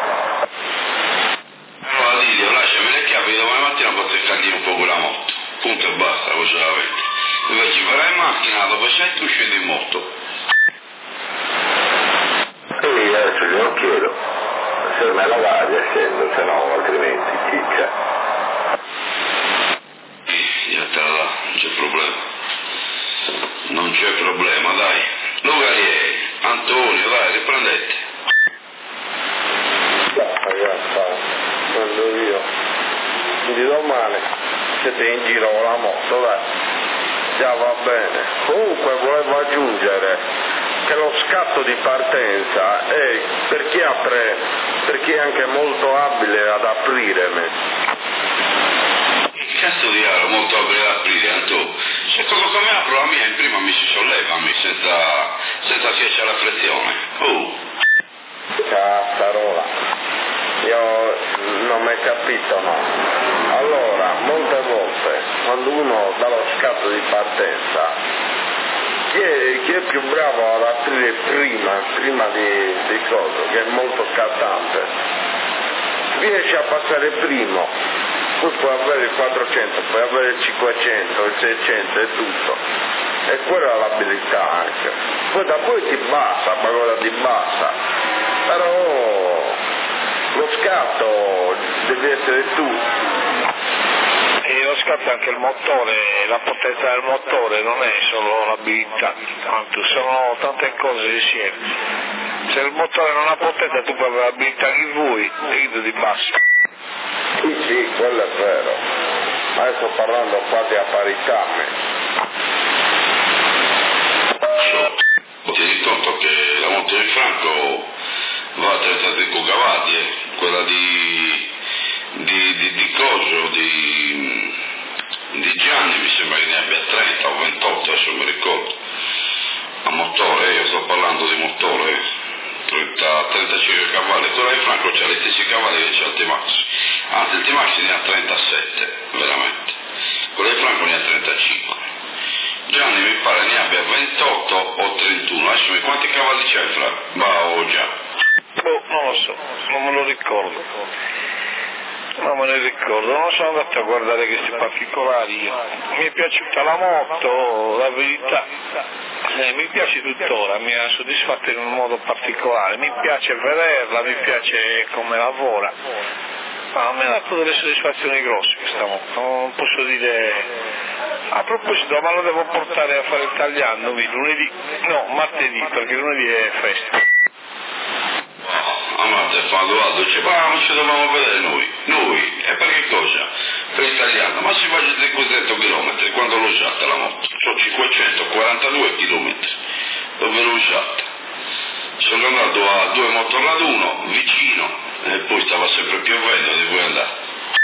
Allora Lidio, lasciami le chiavi, domani mattina posso scaldire un po' quella moto, punto e basta, cosa l'avete. Invece verrai in macchina, dopo sei tu scendi in moto. Sì, adesso glielo chiedo, se me la va scendo, se no altrimenti ciccia. Io te la dà, non c'è problema. Non c'è problema, dai. Lugarieri, Antonio, dai, riprendete. Ragazzi, prendo io. Di domani siete in giro con la moto, dai. Già va bene. Comunque volevo aggiungere che lo scatto di partenza è per chi apre, per chi è anche molto abile ad aprire. Che cazzo di aro, molto abile ad aprire, Antonio? Se quello che mi apro la mia in prima mi si solleva, mi senza, senza schiacciare la flessione. Oh! Cazzarola, io non mi è capito, no. Allora, molte volte, quando uno dà lo scatto di partenza, chi è, chi è più bravo ad aprire prima, prima di, di cosa, che è molto scattante, riesce a passare primo, poi puoi avere il quattrocento, puoi avere il cinquecento, il seicento e tutto, e quella è l'abilità anche. Poi da poi ti basta, qualcosa ti basta, però lo scatto devi essere tu. E lo scatto è anche il motore, la potenza del motore, non è solo l'abilità, tanto sono tante cose insieme. Se il motore non ha potenza tu puoi avere l'abilità che vuoi e tu ti basta. Sì, sì, quello è vero, ma io sto parlando quasi a parità. Tieni conto che la moto di Franco va a trentacinque cavalli, eh? Quella di, di, di, di Coso, di, di Gianni mi sembra che ne abbia trenta o ventotto, adesso mi ricordo. A motore, io sto parlando di motore, trenta, trentacinque cavalli, quella di Franco c'ha gli stessi cavalli che c'ha il T-Max, anzi il T-Max ne ha trentasette, veramente, quella di Franco ne ha trentacinque. Gianni mi pare ne abbia ventotto o trentuno, adesso quanti cavalli c'hai Fra? Va o già? Boh, non lo so, non me lo ricordo. Non me ne ricordo, non sono andato a guardare questi particolari io. Mi è piaciuta la moto, la verità, eh, mi piace tuttora, mi ha soddisfatto in un modo particolare, mi piace vederla, mi piace come lavora. Ma mi ha dato delle soddisfazioni grosse questa moto, non posso dire. A proposito, ma lo devo portare a fare il tagliando lunedì? No, martedì, perché lunedì è festa. A Marte fa Edoardo dice ma non ci dobbiamo vedere noi, noi, e per che cosa? Per italiano, ma si va a cinquecento chilometri, quando l'ho usata la moto? Sono cinquecentoquarantadue chilometri, dove l'ho usata? Sono andato a due motorraduno, vicino, e poi stava sempre piovendo, di cui andare.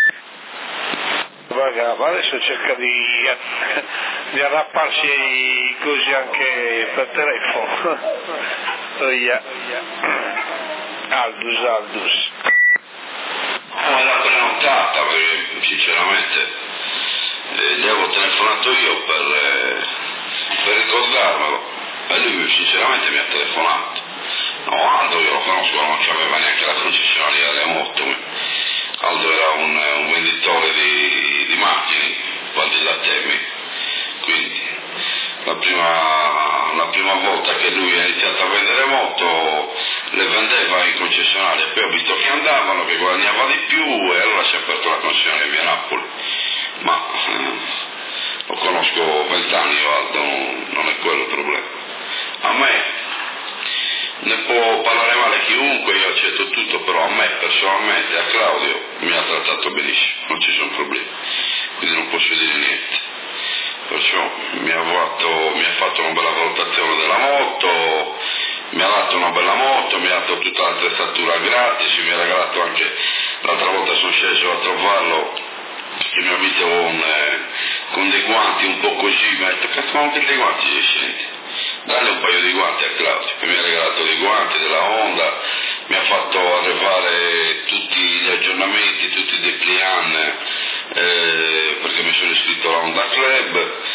Ma adesso cerca di, di arrapparsi così anche per telefono. Oh yeah. Aldus, Aldus. No, era prenotata perché sinceramente eh, gli avevo telefonato io per, eh, per ricordarmelo e lui sinceramente mi ha telefonato. No, Aldo io lo conosco, non c'aveva neanche la concessionaria delle moto. Aldo era un, un venditore di, di macchine, Valdi da Temi, quindi la prima, la prima volta che lui ha iniziato a vendere moto le vendeva in concessionaria, poi ho visto che andavano, che guadagnava di più e allora si è aperto la concessionaria via Napoli, ma eh, lo conosco vent'anni io Aldo, non, non è quello il problema. A me ne può parlare male chiunque, io accetto tutto, però a me personalmente, a Claudio, mi ha trattato benissimo, non ci sono problemi, quindi non posso dire niente. Perciò mi ha fatto, mi ha fatto una bella valutazione della moto, mi ha dato una bella moto, mi ha dato tutta l'attrezzatura gratis, mi ha regalato anche, l'altra volta sono sceso a trovarlo, che mi ha visto con, eh, con dei guanti un po' così, mi ha detto, cazzo ma anche dei guanti gli scendi? Dai un paio di guanti a Claudio, che mi ha regalato dei guanti della Honda, mi ha fatto arrivare tutti gli aggiornamenti, tutti i dépliant, eh, perché mi sono iscritto alla Honda Club,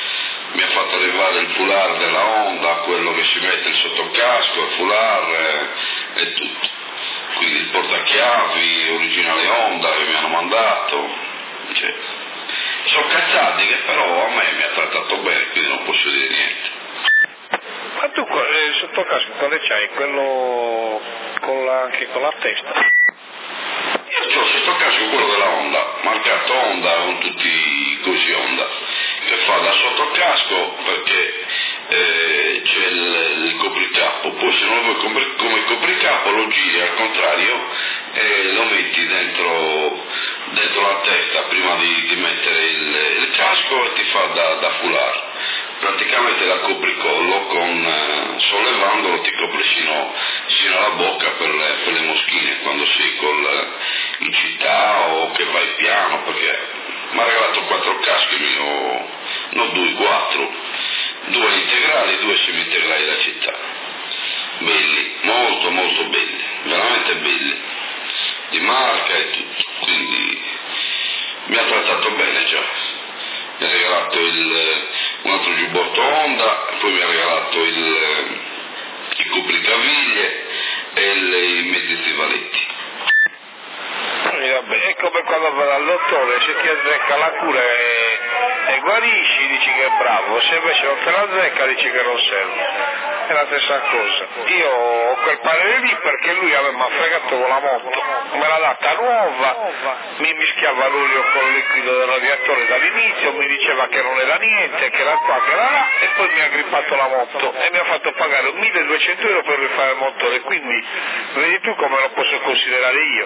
mi ha fatto arrivare il foulard della Honda, quello che si mette il sottocasco, il foulard e, e tutto. Quindi il portachiavi originale Honda che mi hanno mandato. Cioè, sono cazzati che però a me mi ha trattato bene, quindi non posso dire niente. Ma tu il sottocasco quale c'hai? Quello con la, anche con la testa? Io ho il sottocasco quello della Honda, marcato Honda con tutti così Honda, che fa da sottocasco perché eh, c'è il, il copricapo, poi se non lo vuoi come copricapo lo giri al contrario e lo metti dentro, dentro la testa prima di, di mettere il, il casco e ti fa da, da foulard. Praticamente la copri collo con, eh, sollevandolo ti copri sino, sino alla bocca per le, per le moschine quando sei col, in città o che vai piano, perché mi ha regalato quattro caschi mio, non due, quattro, due integrali e due semi-integrali da città, belli, molto molto belli, veramente belli, di marca e tutto, quindi mi ha trattato bene già, mi ha regalato il, un altro giubbotto Honda, poi mi ha regalato il, i copricaviglie e il, i mezzi stivaletti. Vabbè, è come quando vai dal dottore, se ti azzecca la cura e, e guarisci dici che è bravo, se invece non te la azzecca dici che non serve, è la stessa cosa. Io ho quel parere lì perché lui mi ha fregato con la moto, me l'ha data nuova, mi mischiava l'olio con il liquido del radiatore dall'inizio, mi diceva che non era niente, che era qua, che era là, e poi mi ha grippato la moto e mi ha fatto pagare milleduecento euro per rifare il motore, quindi vedi tu come lo posso considerare io.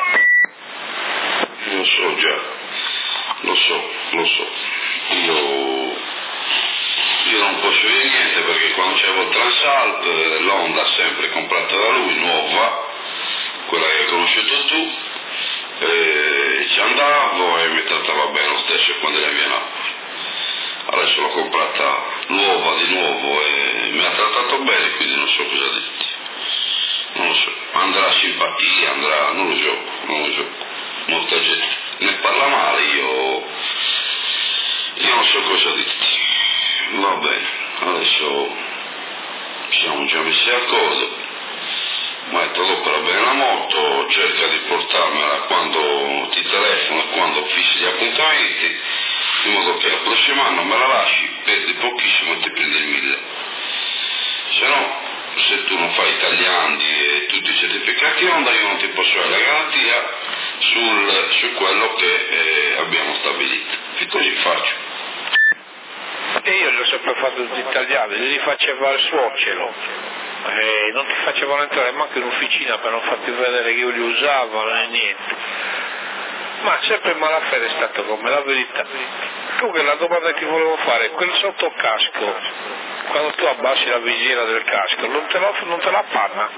Lo so già, lo so, lo so, io, io non posso dire niente perché quando c'avevo il Transalp, l'Honda sempre comprata da lui, nuova, quella che hai conosciuto tu, e ci andavo e mi trattava bene lo stesso quando era via Napoli. Adesso l'ho comprata nuova di nuovo e mi ha trattato bene, quindi non so cosa dirti, non lo so, andrà simpatia, andrà, non lo so, non lo so. Molta gente ne parla male, io, io non so cosa dirti. Va bene, adesso siamo già messi d'accordo, ma è dopo la bene la moto, cerca di portarmela quando ti telefono e quando fissi gli appuntamenti, in modo che la prossima anno me la lasci, perdi pochissimo e ti prendi il mille. Se no, se tu non fai tagliandi e tutti i certificati Honda, io non ti posso dare la garantia sul, su quello che eh, abbiamo stabilito. E così faccio. E io gli ho sempre fatto tutti italiani, gli faceva il suocero, e non ti facevano entrare manco in officina per non farti vedere che io li usavo né niente. Ma sempre in malafede è stato come la verità. Comunque la domanda che ti volevo fare, quel sottocasco, quando tu abbassi la visiera del casco, non te la, non te la panna?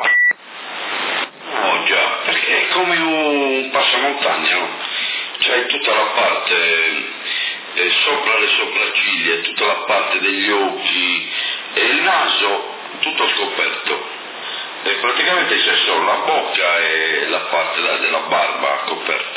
Oh già, perché è come un passamontagna, no? C'hai tutta la parte eh, sopra le sopracciglia, tutta la parte degli occhi e il naso tutto scoperto. E praticamente c'è solo la bocca e la parte della barba coperta.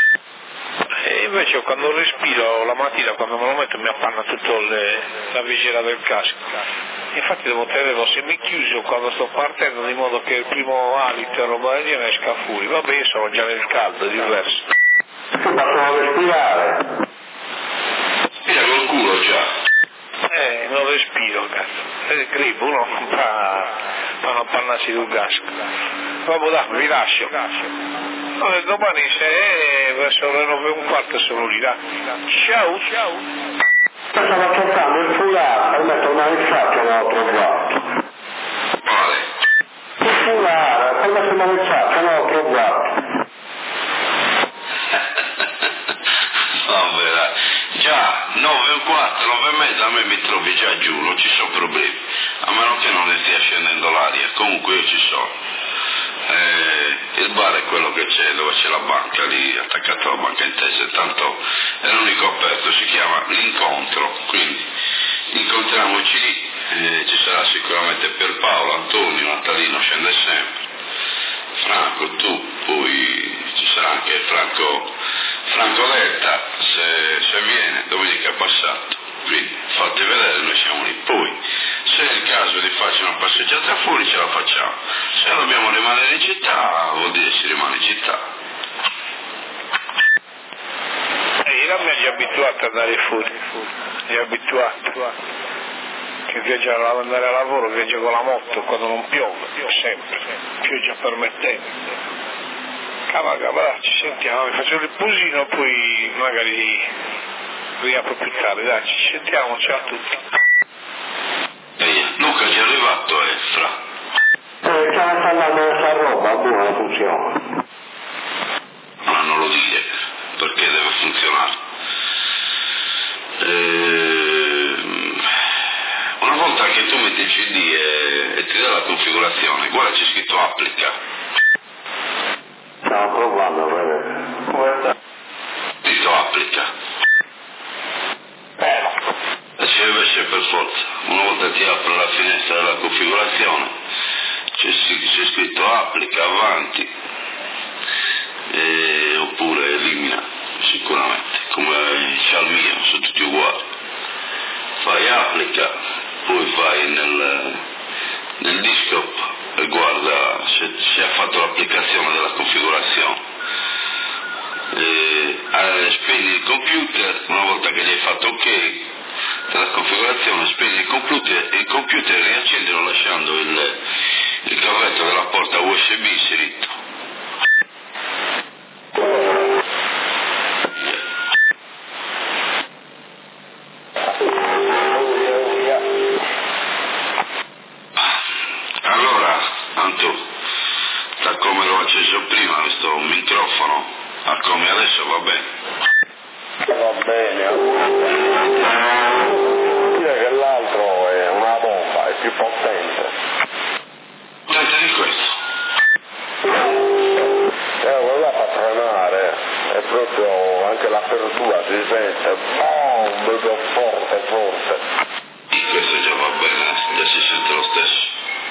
E invece quando respiro la mattina, quando me lo metto, mi appanna tutta la visiera del casco. Infatti devo tenerlo semichiuso quando sto partendo, di modo che il primo alito e roba del genere esca fuori. Vabbè, io sono già nel caldo, è diverso. Ti possono respirare? Respira col culo già. Eh, non respiro, cazzo. È grippo, uno fa, fa una pannassi sul casco. Vabbè, dai, vi lascio. Allora, domani se è verso le nove e un quarto sono lì, là. Ciao, ciao. Stava cercando il foulard per mettere una ricciaccia non l'ho trovato. Vale. Il foulard per mettere una ricciaccia non l'ho trovato. Vabbè, dai. Già, nove e quattro, nove e mezza a me mi trovi già giù, non ci sono problemi. A meno che non ne stia scendendo l'aria, comunque io ci sono. Eh, il bar è quello che c'è, dove c'è la banca lì, attaccato alla banca intesa, tanto è l'unico aperto, si chiama L'Incontro, quindi incontriamoci lì, eh, ci sarà sicuramente Pierpaolo, Antonio, Natalino scende sempre, Franco, tu, poi ci sarà anche Franco, Franco Letta, se, se viene, domenica passato. Quindi fate vedere, noi siamo lì. Poi, se è il caso di farci una passeggiata fuori, ce la facciamo. Se dobbiamo rimanere in città, vuol dire si rimane in città. E io mi sono abituato ad andare fuori, mi sono abituato. Che viaggiare ad andare a lavoro, viaggio con la moto quando non piove, sempre, pioggia permettendo. Cava, cava, ci sentiamo, mi faccio il riposino, poi magari riapro più tardi, dai, ci sentiamo, ciao a tutti. Ehi, Luca ci è arrivato, eh, fra. Eh, sta andando questa roba, buona funziona. Ma non lo dire, perché deve funzionare. Ehm, una volta che tu metti il C D e, e ti dà la configurazione, guarda c'è scritto applica. Stavo provando a vedere. Guarda. Scritto applica. E ci deve essere per forza. Una volta ti apre la finestra della configurazione, c'è, c'è scritto applica, avanti, e, oppure elimina, sicuramente, come c'è al mio, sono tutti uguali. Fai applica, poi vai nel, nel desktop e guarda se, se ha fatto l'applicazione della configurazione. E, eh, spegni il computer, una volta che gli hai fatto ok della configurazione, spegni il computer e il computer riaccendilo lasciando il, il cavetto della porta U S B inserito. Allora, Anto, da come l'ho acceso prima questo microfono, a come adesso va bene? Va bene. Dire che l'altro è una bomba, è più potente. Potente di questo? Eh, quello fa tremare, è proprio anche l'apertura si sente, boom, proprio forte, forte. E questo già va bene, già si sente lo stesso.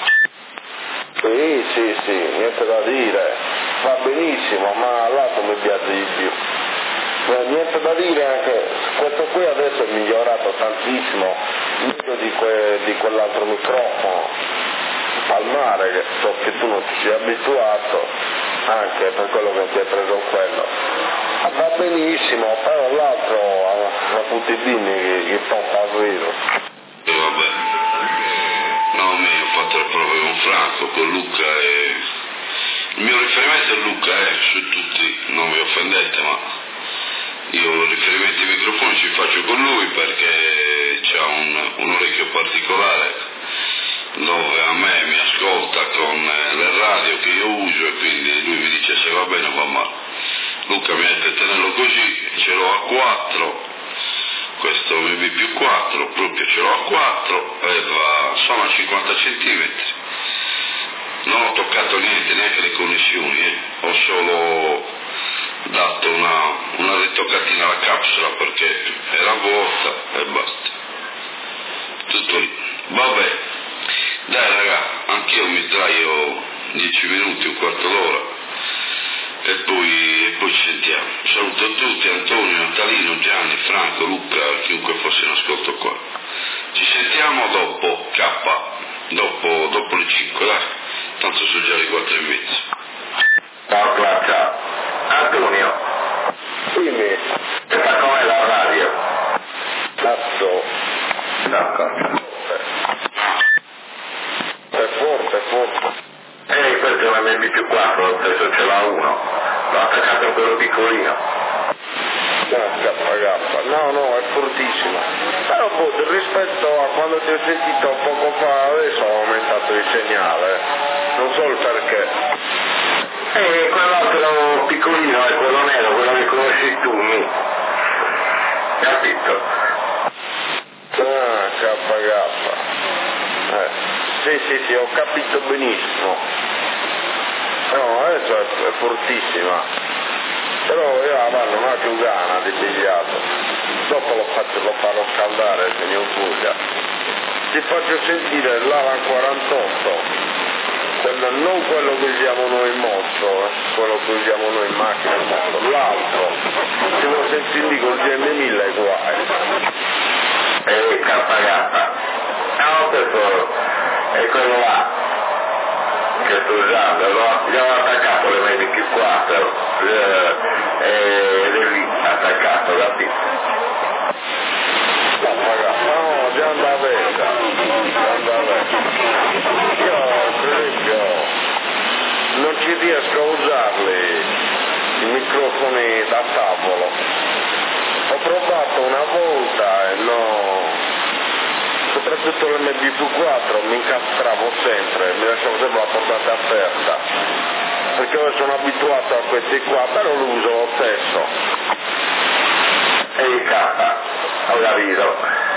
Sì, sì, sì, niente da dire, va benissimo, ma l'altro mi piace di più. Eh, niente da dire anche, questo qui adesso è migliorato tantissimo, meglio di, que, di quell'altro microfono, palmare, che so che tu non ti sei abituato, anche per quello che ti hai preso quello. Ah, va benissimo, però l'altro ha, ha tutti i bimbi che, che pompa il riso. E vabbè, no, me ho fatto le prove con Franco, con Luca e... Il mio riferimento è Luca, eh, su tutti, non vi offendete, ma io riferimenti ai microfoni ci faccio con lui perché c'ha un, un orecchio particolare dove a me mi ascolta con le radio che io uso e quindi lui mi dice se va bene o va male. Luca mi ha detto tenerlo così, ce l'ho a quattro, questo M B più quattro, proprio ce l'ho a quattro e va, sono a cinquanta centimetri. Non ho toccato niente, neanche le connessioni, eh. Ho solo dato una, una ritoccatina alla capsula perché era vuota e basta. Tutto lì. Vabbè, dai raga, anch'io mi sdraio dieci minuti, un quarto d'ora e poi, e poi ci sentiamo. Saluto tutti, Antonio, Natalino, Gianni, Franco, Luca, chiunque fosse in ascolto qua. Ci sentiamo dopo K, dopo, dopo le cinque, dai, tanto sono già le quattro e mezza. Ciao Claccia. Antonio. Dimmi, Questa com'è la radio? cazzo, D'accordo. è forte, è forte. Eh, questo è un M B più quattro, adesso ce l'ha uno. L'ho attaccato a quello piccolino. No, K K, no, no, è fortissimo. Però boh, rispetto a quando ti ho sentito poco fa, adesso ho aumentato il segnale. Non so il perché. E quell'altro piccolino è quello nero, quello che conosci tu, mi. Capito? Ah, K K. Eh, sì, sì, sì, ho capito benissimo. No, adesso è, è fortissima. Però io la vanno una più gana di pigliato. Dopo lo faccio, lo farò scaldare, signor Puglia. Ti faccio sentire l'Alan quarantotto. Quello, non quello che usiamo noi in moto, eh, quello che usiamo noi in macchina in moto, l'altro, se lo senti con il G M mille è guai. ragazza. No, questo è quello là che sto usando, gli ho attaccato le Magic quattro eh, ed è lì attaccato, capito? No, ragazzi, no, già andava bene, già andava bene. Io, per esempio, non ci riesco a usarli i microfoni da tavolo. Ho provato una volta e no, soprattutto l'emme di quattro mi incastravo sempre, mi lasciavo sempre la portata aperta, perché ora sono abituato a questi qua, però lo uso lo stesso. E il K, ho capito.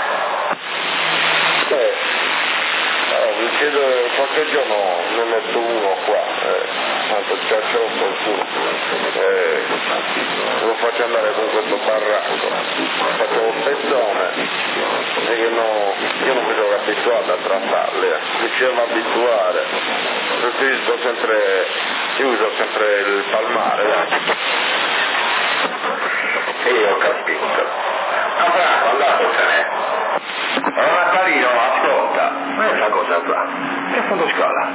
Eh, eh, mi chiedo, qualche giorno ne metto uno qua, eh, tanto già ce l'ho qualcuno, eh, lo faccio andare con questo barracco, faccio un pezzone, perché no, io non mi sono abituato a trattarli, eh. mi ci devo abituare, preferisco sempre, io uso sempre il palmare, eh. E io ho capito. Ma Franco, andatosene. Allora Carino, ascolta, ma è sta cosa qua? Che fotoscala?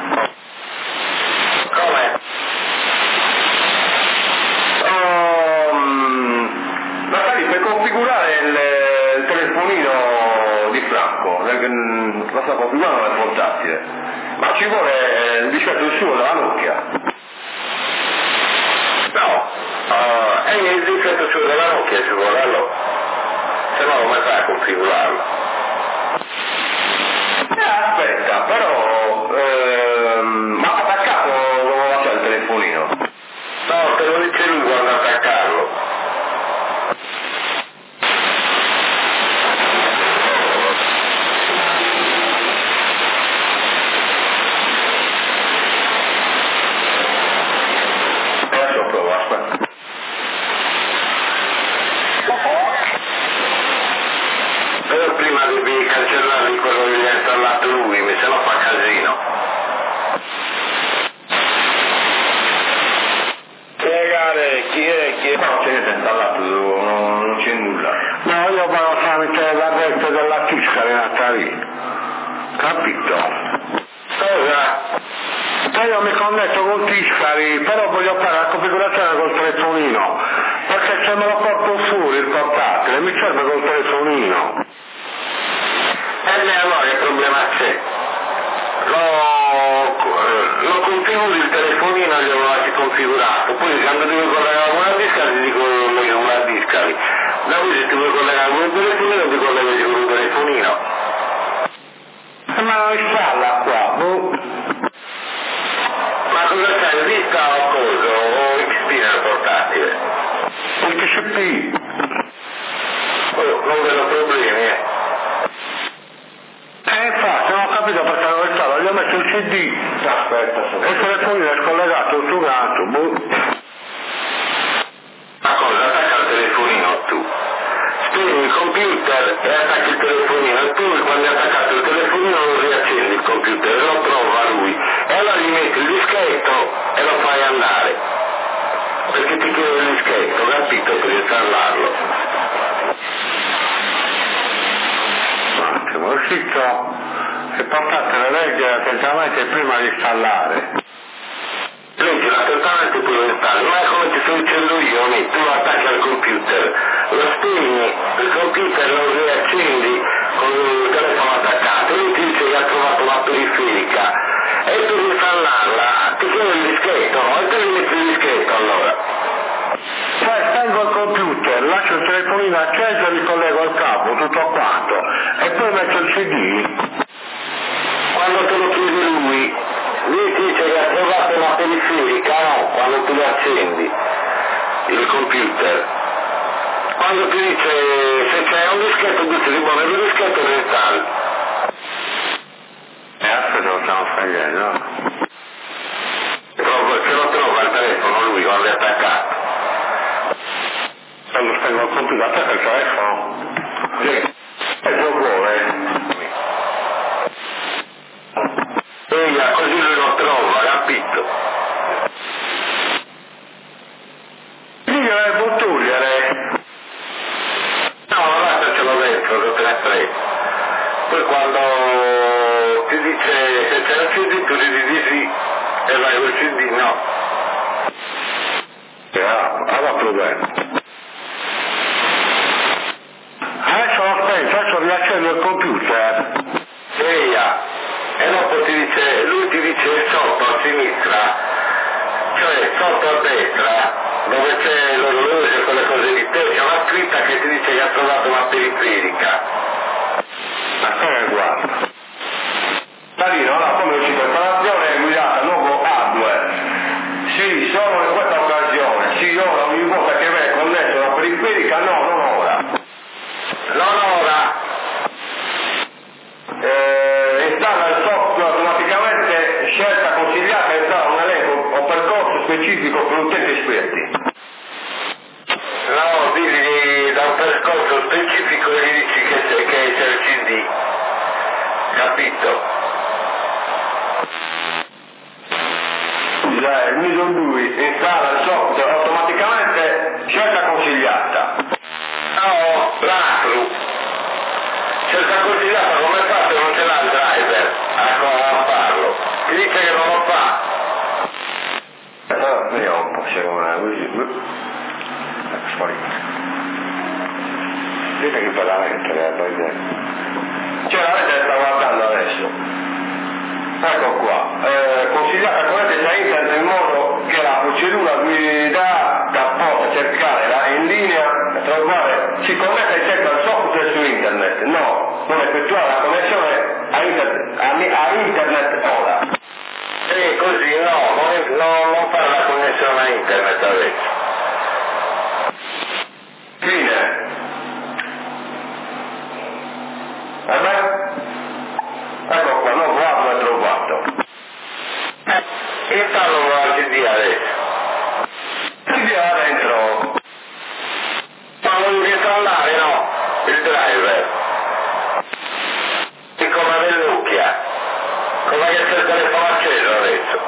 Come? Um, Natali, per configurare il, il telefonino di Franco, lo sta configurando nel portatile, ma ci vuole il discreto suo della Nokia. No, uh, è il discreto suo della Nokia ci vuole, allora. Se no come fai a configurarlo? Eh, aspetta, però ehm, ma attaccato dove lascia il telefonino? No, te lo dice lui quando attaccarlo. Adesso provo, aspetta. Però prima devi cancellare quello che gli ha installato lui, se no fa casino. Spiegare chi è, chi è? No, c'è niente installato, non, non c'è nulla. No, io parlo tramite la rete della Tiscari Natali. Capito? Cosa? Poi io mi connetto con Tiscari, però voglio fare la configurazione col telefonino, perché se me lo porto fuori il portatile mi serve col telefonino. E allora che problema c'è? Lo, lo configuri il telefonino e glielo lasci configurato, poi quando devi collegare una disca ti dico una disca, da cui se ti vuoi collegare con un telefonino ti colleghi con un telefonino. Ma non installa qua, boh. Ma cosa c'hai, vista o cosa? O X P nel portatile? Il T C P. Oh, non vedo problemi, eh. Eh, infatti, non ho capito perché non è stato, gli ho messo il C D. Aspetta, aspetta. E il telefonino è scollegato, il suo gatto, boh. Ma cosa, attacca il telefonino tu? Spegni il computer e attacchi il telefonino, e tu quando hai attaccato il telefonino lo riaccendi il computer e lo trova lui. E allora gli metti il dischetto e lo fai andare. Perché ti chiede il dischetto, capito, per installarlo. Un attimo, il sito è portatele legge attentamente prima di installare. Leggi attentamente prima di installare, ma è come ti sto dicendo io, tu lo attacchi al computer, lo spegni, il computer lo riaccendi con il telefono attaccato, lui ti dice che ha trovato una periferica e per installarla ti chiede il dischetto, no? E te gli metti il dischetto allora. Cioè spengo il computer, lascio il telefonino acceso e ricollego al capo, tutto quanto, e poi metto il C D. Quando te lo chiede lui, lui ti dice che ha trovato una periferica, no? Quando tu lo accendi, il computer. Quando ti dice se c'è un dischetto, dice di buono, il dischetto lo installi. E adesso lo stiamo sbagliando, no? Se lo trova il telefono lui quando è attaccato. Quando spengo il computer, attacca il telefono. Sì. E lo vuole. E così lui lo trova, capito? Io devo togliere. No, lasciacelo dentro, che te ne frega. poi quando ti dice se c'è il C D tu gli dici sì e vai col C D no. Ah, allora problema. Adesso aspetta, adesso riaccendo il computer. Eia, e dopo ti dice, lui ti dice sotto a sinistra, cioè sotto a destra, dove c'è l'orologio e quelle cose di te, c'è una scritta che ti dice che ha trovato una periferica. Aspetta, guarda. Tarino, allora come dice preparazione è guidata dopo hardware. Sì, solo in questa occasione. Sì, ora ogni volta che viene connesso alla periferica, no, non ora. Non ora. Eh, installa il software automaticamente, scelta consigliata, installa un elenco o percorso specifico per utenti esperti. No, digli da un percorso specifico e gli dici che c'è, che c'è il C D. Capito? Scusa, il miso lui installa il software automaticamente, scelta consigliata. No, l'altro. Scelta consigliata come fa se non ce l'ha il driver a farlo? Ti dice che non lo fa. No, vediamo un po', secondo me, così. Ecco, sparito. Dite che per la rete, eh, Cioè la rete sta guardando adesso. Ecco qua. Eh, consigliata connettersi a internet in modo che la procedura guidata possa cercare la, in linea, trovare, si connetta e cerca il software su internet. No, non effettuare la connessione a internet, a, a internet ora. Sì, così no, non, non, non fare la connessione a internet adesso. Fine. Vabbè? Ecco qua, non guardo e trovato. Eh, installo la C D adesso. C D là dentro. Ma voglio installare, no? Il driver. E come dell'Ucchia. Come che c'è il telefono acceso adesso.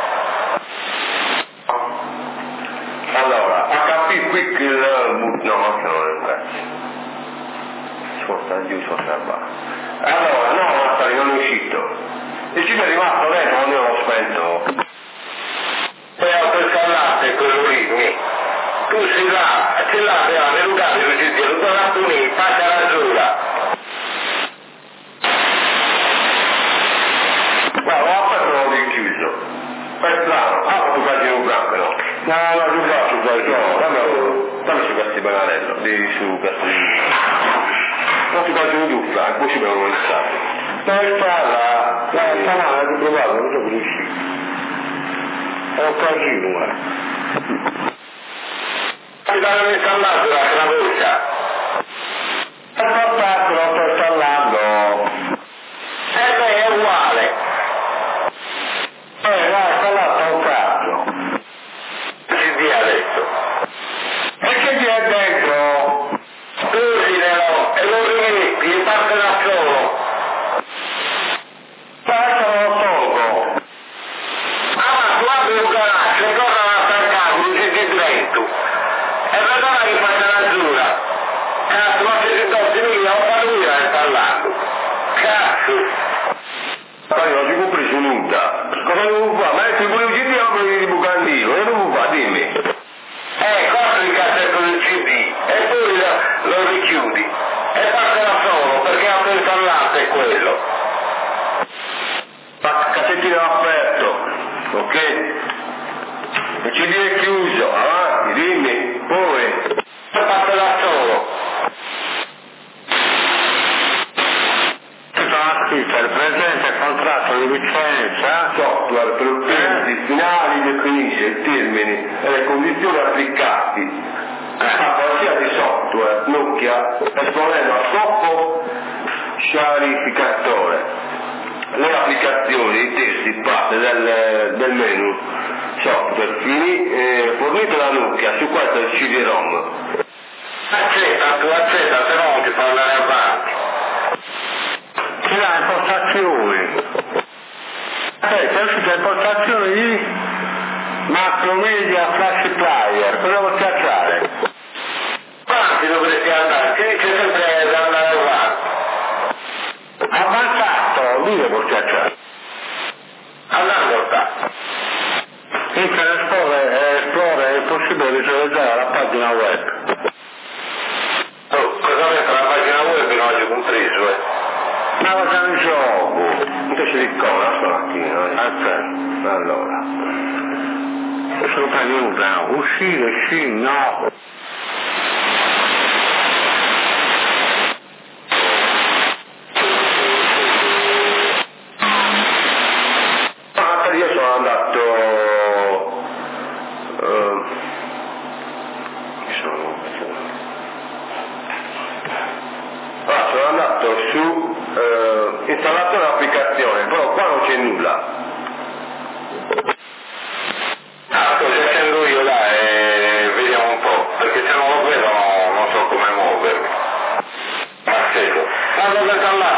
Allora, H P Quick il... no, ma che non è un cazzo. Sposta giù, sposta qua. Allora, no, Massari, non è uscito. Il chip è rimasto dentro quando io l'ho spento. Poi autoinstallate quello lì. Tu sei là, c'è là, sei là, nell'ugato il C D, lo tornato lì, passa la giura. Guarda, l'ho aperto e l'ho richiuso. Per plano, ah, tu cazzo in un branco, no? No, no, tu cazzo, tu cazzo, dammi, dammi su cazzo di banarello, di su cazzo di... Non ti cazzo di duffa, e poi ci devono iniziare. per farla, la settimana che provavo, non sono riuscito. È un casino, eh. Mi danno installato la voce. E portato, lo sto installando. Eh beh, è uguale. Eh, l'ha installato un cazzo. C D adesso. E che vi è dentro? Usinelo e lo rimetti e parte da solo. Adesso lo tolgo. Ah, tu apri un garage e cosa va a stancare, un C D dentro. E allora che fai la giura. Cazzo, ma se si togli lì, ho paura installato. Cazzo. Ma io oggi ho preso nuda. Cosa devo fare? Ma se volevo C D o volevo di bucandino? Che devo fare? Dimmi. Eh, cosa il cassetto del C D e poi lo, lo richiudi e parte da solo perché autoinstallato è quello. Ma il cassettino è aperto, ok? Il C D è chiuso, avanti, dimmi, poi. Parte da solo. Tutta la scritta, il presente contratto di licenza, Software per utenti finali definisce i termini e le condizioni applicabili a qualsiasi software, Nokia, esponendo a scopo chiarificatore le applicazioni, i testi, parte del, del menu software fini, eh, fornito da Nokia, su questo è il C D ROM. Accetta, tu accetta, se no non ti fa andare avanti. c'è la impostazione. Eh, c'è uscita impostazione di Macromedia Flash Player, cosa vuoi schiacciare? Avanti dovresti andare, ti dice sempre di andare avanti. Avanza devo schiacciare. Andando sta. Internet Explorer, Explorer è possibile visualizzare la pagina web. Oh, cosa mette la pagina web in oggi con Triso, eh? Ma cosa mi gioco? Invece di cosa stamattina, eh? Aspetta, allora. Questo fa aiuta, uscire sì, no. Io sono andato uh, sono, ah, sono andato su uh, installazione applicazione, però qua non c'è nulla. Ah, sto cercando io là e vediamo un po', perché se non lo vedo non, non so come muovermi. Ma secco. Vado per là.